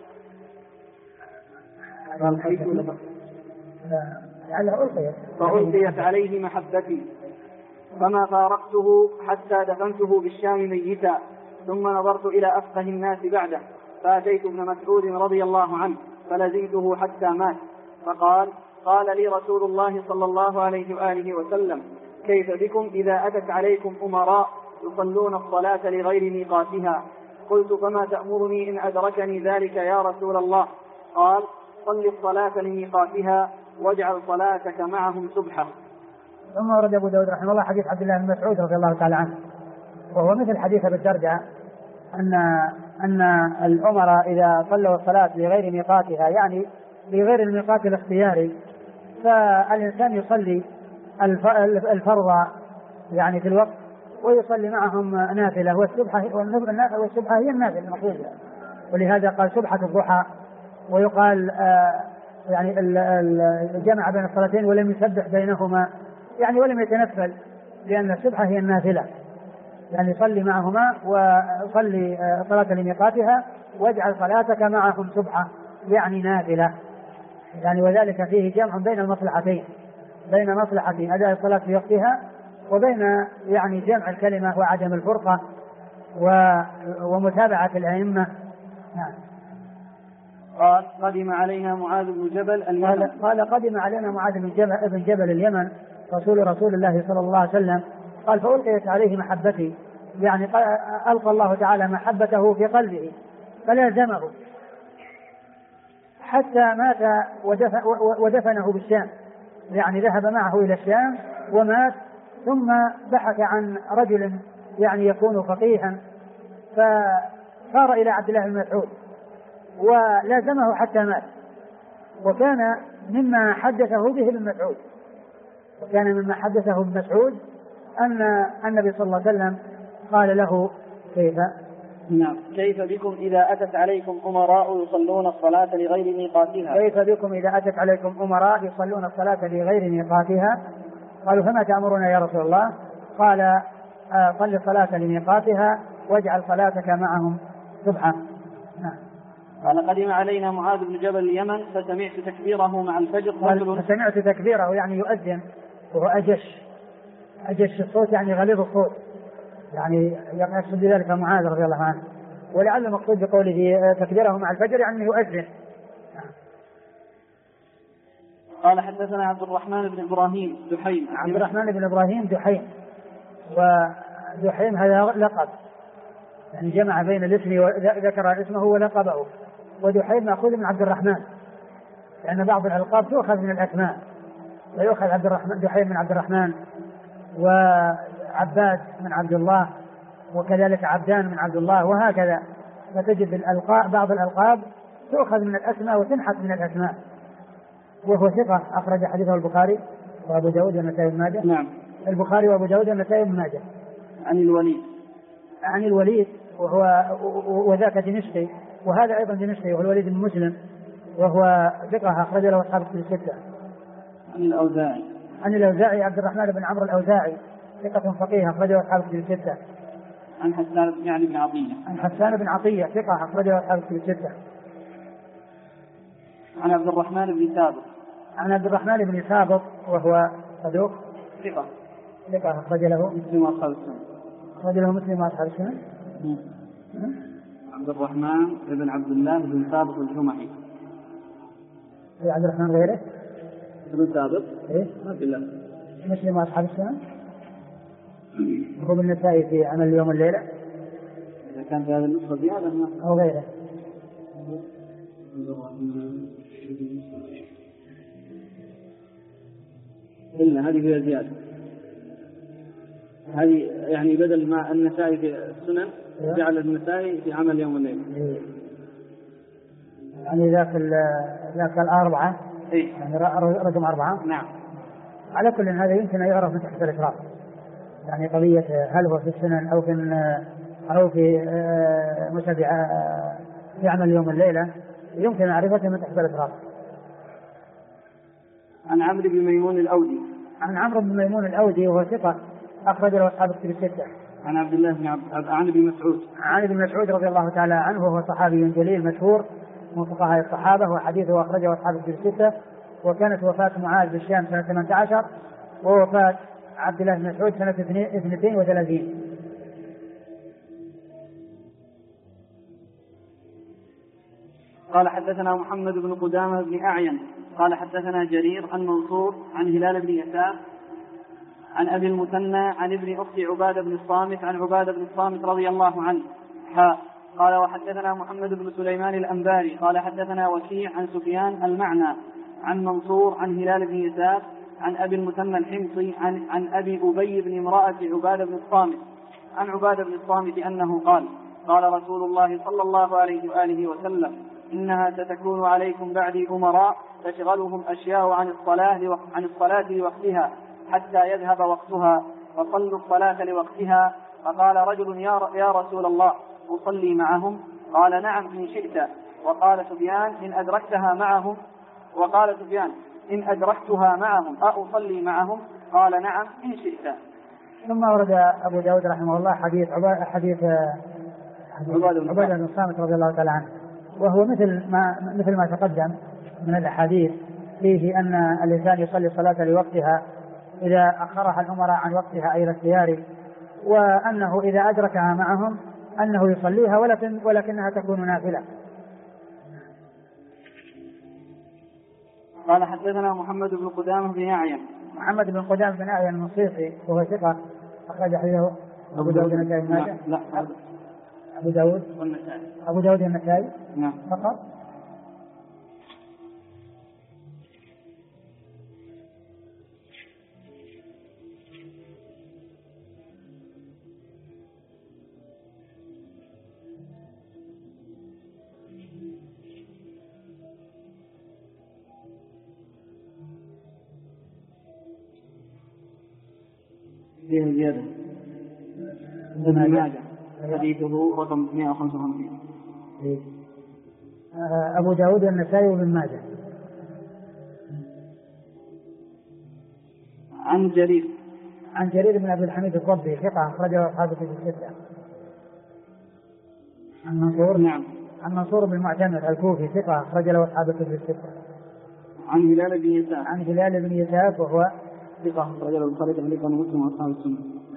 فألقيت عليه محبتي فما فارقته حتى دفنته بالشام ميتا، ثم نظرت إلى أفقه الناس بعده فأتيت ابن مسعود رضي الله عنه فلزمته حتى مات، فقال: قال لي رسول الله صلى الله عليه وآله وسلم: كيف بكم إذا أتت عليكم أمراء يصلون الصلاة لغير ميقاتها؟ قلت: فما تأمرني إن أدركني ذلك يا رسول الله؟ قال: صل الصلاة لميقاتها واجعل صلاتك معهم سبحة. ثم ورد أبو داود رحمه الله حديث عبد الله بن مسعود رضي الله تعالى عنه، وهو مثل حديث أبي الدرداء أن الأمراء إذا صلوا الصلاة لغير ميقاتها، يعني لغير الميقات الاختياري، فالإنسان يصلي الفرض يعني في الوقت ويصلي معهم نافلة، والسبحة هي النافلة المقصودة، ولهذا قال سبحة الضحى. ويقال يعني الجمع بين الصلاتين ولم يسبح بينهما، يعني ولم يتنفل، لأن السبحة هي النافلة، يعني صلي معهما وصلي صلاة لميقاتها واجعل صلاتك معهم سبحة، يعني نافلة، يعني وذلك فيه جمع بين المصلحتين، بين مصلحة أداء الصلاة في وقتها وبين يعني جمع الكلمة وعدم الفرقة ومتابعة الأئمة. نعم. قال: قدم علينا معاذ بن جبل اليمن. قال قدم علينا معاذ بن جبل اليمن رسول الله صلى الله عليه وسلم. قال: فألقيت عليه محبتي، يعني ألقى الله تعالى محبته في قلبه فلازمه حتى مات ودفنه بالشام، يعني ذهب معه إلى الشام ومات، ثم بحث عن رجل يعني يكون فقيها فصار إلى عبد الله بن مسعود ولازمه حتى مات. وكان مما حدثه به ابن مسعود، أن النبي صلى الله عليه وسلم قال له: كيف بكم إذا أتت عليكم أمراء يصلون الصلاة لغير ميقاتها؟ كيف بكم إذا أتت عليكم أمراء يصلون الصلاة لغير ميقاتها؟ قالوا: فما تأمرنا يا رسول الله؟ قال: صل الصلاة لميقاتها واجعل صلاتك معهم سبحة. قال: قدم علينا معاذ بن جبل اليمن فسمعت تكبيره مع الفجر. فسمعت تكبيره يعني يؤذن، وهو أجش الصوت، يعني غليظ الصوت، يعني يقصد بذلك معاذ رضي الله عنه، ولعل المقصود بقوله تكبيره مع الفجر يعني يؤذن. قال: حدثنا عبد الرحمن بن إبراهيم دحيم. عبد الرحمن بن إبراهيم دحيم، ودحيم هذا لقب، يعني جمع بين الاسم وذكر اسمه ولقبه، ودحيم مأخوذ من عبد الرحمن، لأن بعض الألقاب تؤخذ من الأسماء، ويؤخذ عبد الرحمن دحيم من عبد الرحمن، وعباد من عبد الله، وكذلك عبدان من عبد الله، وهكذا. فتجد بعض الألقاب تؤخذ من الأسماء وتنحت من الأسماء. وهو ثقة أخرج حديثه البخاري وأبو داود والنسائي بن ماجه. نعم. البخاري وأبو داود والنسائي بن ماجه. عن الوليد وذاك دمشقي، وهذا أيضا دمشقي، وهو الوليد بن مسلم، وهو ثقة أخرج له أصحاب الكتب الستة. عن الأوزاعي عبد الرحمن بن عمرو الأوزاعي، ثقة فقيه أخرج له أصحاب الكتب الستة. عن حسان بن عطية ثقة أخرج له أصحاب الكتب الستة. عن عبد الرحمن بن ثابت وهو صدوق، ثقة أخرج له مسلم وأصحاب السنن. عبد الرحمن بن عبد الله بن ثابت الجمحي. عبد الرحمن غيره بن ثابت ما في الله. مسلم وأصحاب السنن. هو النسائي في عمل اليوم والليلة، إذا كان في هذا النسخة زيادة أو غيره. إلا هذه فيها زيادة، هذه يعني بدل ما النسائي في السنن جعل النسائي في عمل يوم والليلة. يعني ذاك الأربعة، يعني رقم 4. نعم. على كل هذا يمكن أن يعرف من تحت الإشراف، يعني قضية هل هو في السنن أو في مسند في عمل يوم الليلة، يمكن معرفته من تحت الإشراف. عن عمرو بن ميمون الأودي. وهو ثقة أخرج له أصحاب الكتب الستة. عن عبد الله عن ابن مسعود. عن ابن مسعود رضي الله تعالى عنه، وهو صحابي جليل مشهور من فقهاء الصحابة، وحديثه أخرجه أصحاب الكتب الستة. وكانت وفاة معاذ بالشام سنة 18، ووفاة عبد الله بن مسعود سنة 32. قال حدثنا محمد بن قدامة بن أعين قال حدثنا جرير عن منصور عن هلال بن يسار عن أبي المثنى عن ابن أخت عبادة بن الصامت عن عبادة بن الصامت رضي الله عنه. قال وحدثنا محمد بن سليمان الأنباري قال حدثنا وكيع عن سفيان المعنى عن منصور عن هلال بن يسار عن أبي المثنى الحمصي عن أبي أبي بن امرأة عبادة بن الصامت عن عبادة بن الصامت أنه قال قال رسول الله صلى الله عليه وآله وسلم إنها ستكون عليكم بعدي أمراء تشغلهم أشياء عن الصلاة لوقتها حتى يذهب وقتها، فصلوا الصلاة لوقتها. فقال رجل يا رسول الله أصلي معهم؟ قال نعم إن شئت. وقال سفيان إن أدركتها معهم أصلي معهم؟ قال نعم إن شئت. ثم ورد أبو داود رحمه الله حديث عبادة بن الصامت رضي الله تعالى عنه، وهو مثل ما تقدم من الأحاديث فيه أن الإنسان يصلي الصلاة لوقتها إذا أخرها الأمراء عن وقتها أي الاختيار، وأنه إذا أدركها معهم أنه يصليها ولكنها تكون نافلة. قال حدثنا محمد بن قدامة بن أعين. محمد بن قدامة بن أعين المصيصي وهو ثقة أخرج حديثه أبو داود النسائي ماجه. لا أبو داود النسائي نعم فقط. فيه زيادة ابن ماجه حديثه رقم 155. أبو داود النسائي وابن ماجه. عن جرير بن عبد الحميد الضبي ثقة أخرجه أصحاب الكتب الستة. عن منصور بن المعتمر الكوفي ثقة أخرج له أصحاب الكتب الستة. عن هلال بن يسار وهو ثقة أخرج له البخاري تعليقا ومسلم وأصحاب السنة.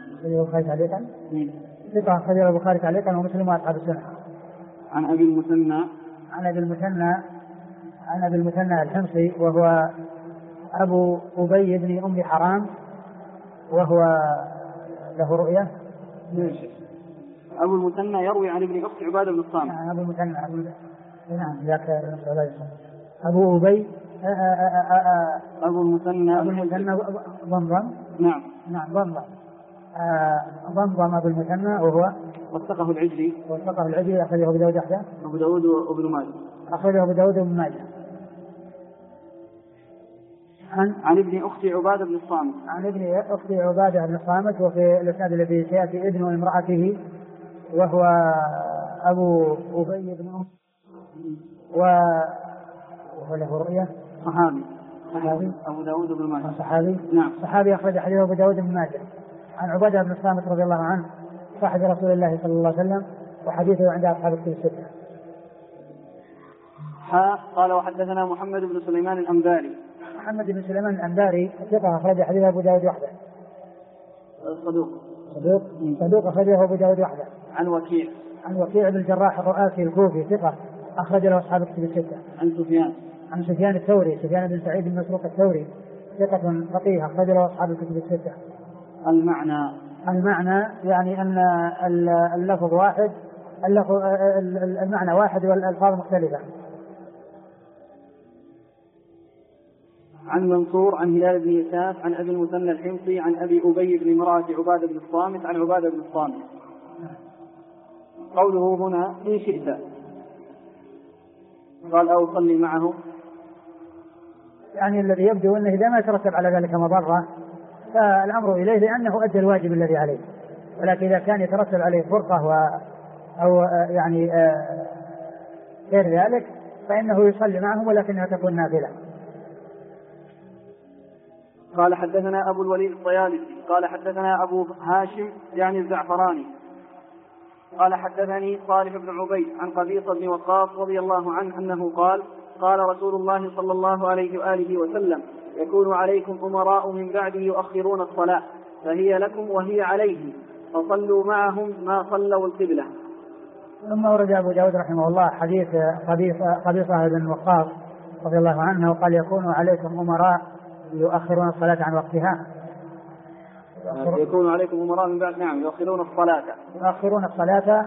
ثقة أخرج له البخاري تعليقا ومسلم وأصحاب السنة. عن أبي المثنى الحمصي وهو أبو أبي بن أم حرام، وهو له رؤية. أبو المثنى يروي عن ابن أخت عبادة بن الصامت. أبو المثنى نعم ذاك أبو أبي أبو المثنى ضمضم. نعم ضمضم أبو المثنى وهو وثقه العجلي أخرجه أبو داود وحده. أبو داود وابن ماجه. أخرجه أبو داود وابن ماجه. عن ابن أخت عبادة بن الصامت. عن ابن أخت عبادة بن الصامت، وفي الإسناد الذي سيأتي ابن امرأته وهو أبو أبي بن أم، وهو له رؤية. صحابي أبو داود بن ماجه. صحابي نعم. صحابي أخرج حديث أبو داود بن ماجه. عن عبادة بن الصامت رضي الله عنه صاحب رسول الله صلى الله عليه وسلم، وحديثه عند أصحاب الكتب الستة. قال وحدثنا محمد بن سليمان الأنباري. محمد بن سليمان الأنباري ثقة أخرج حديث أبو داود وحده. صدوق أخرجه أبو داود وحده. عن وكيع بن الجراح الرؤاسي الكوفي ثقة أخرج له أصحاب الكتب الستة. عن سفيان الثوري سفيان بن سعيد بن مسروق الثوري ثقة فقيه أخرج له أصحاب الكتب الستة. المعنى يعني أن اللفظ واحد، المعنى واحد والألفاظ مختلفة. عن منصور عن هلال بن يسار عن أبي المثنى الحمصي عن أبي أبي بن امرأة عبادة بن الصامت عن عبادة بن الصامت. قوله هنا إن شئت، قال أو صلي معه، يعني الذي يبدو أنه إذا ما يترتب على ذلك مضرة فالأمر إليه لأنه أدى الواجب الذي عليه، ولكن إذا كان يترتب عليه فرقة أو يعني غير ذلك فإنه يصلي معهم ولكنها تكون نافلة. قال حدثنا أبو الوليد الطيالسي قال حدثنا أبو هاشم يعني الزعفراني قال حدثني صالح بن عبيد عن قبيصة بن وقاص رضي الله عنه أنه قال قال رسول الله صلى الله عليه وآله وسلم يكون عليكم أمراء من بعده يؤخرون الصلاة فهي لكم وهي عليهم فصلوا معهم ما صلوا القبلة. ثم ورد أبو داود رحمه الله حديث قبيصة بن وقاص رضي الله عنه وقال يكون عليكم أمراء يؤخرون الصلاة عن وقتها. يكون عليكم أمراء من بعد نعم يؤخرون الصلاة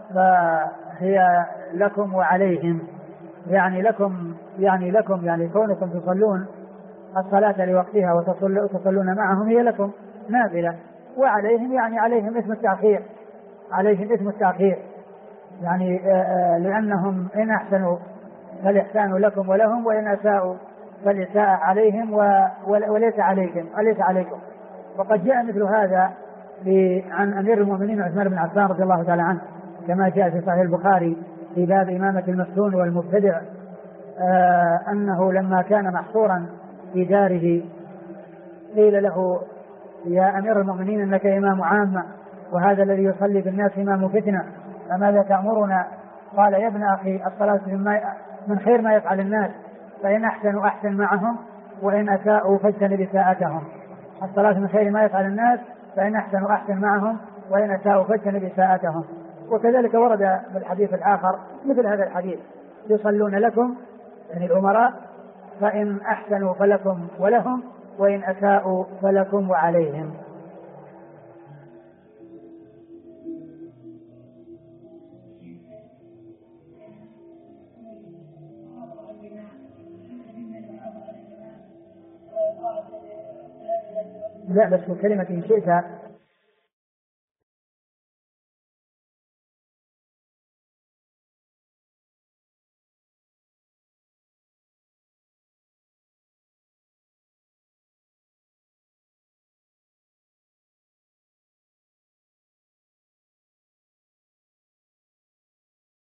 فهي لكم وعليهم يعني لكم يعني كونكم تصلون الصلاة لوقتها وتصلون معهم هي لكم نافلة وعليهم يعني عليهم اسم التأخير يعني لأنهم إن أحسنوا فالإحسان لكم ولهم وإن أساءوا فالإساءة عليهم وليس عليكم. وقد جاء مثل هذا عن أمير المؤمنين عثمان بن عفان رضي الله تعالى عنه كما جاء في صحيح البخاري في باب إمامة المفتون والمبتدع أنه لما كان محصورا في داره قيل له يا أمير المؤمنين إنك إمام عامة وهذا الذي يصلي بالناس إمام فتنة فماذا تأمرنا؟ قال يا ابن أخي الصلاة من خير ما يفعل الناس فإن أحسنوا أحسن معهم وإن أساءوا فاجتنب إساءتهم. الصلاة من خير ما يفعل الناس فإن أحسنوا أحسن معهم وإن أساءوا فاجتنب إساءتهم. وكذلك ورد بالحديث الآخر مثل هذا الحديث يصلون لكم يعني الأمراء فإن أحسنوا فلكم ولهم وإن أساءوا فلكم وعليهم. لا بس كلمة إن شئت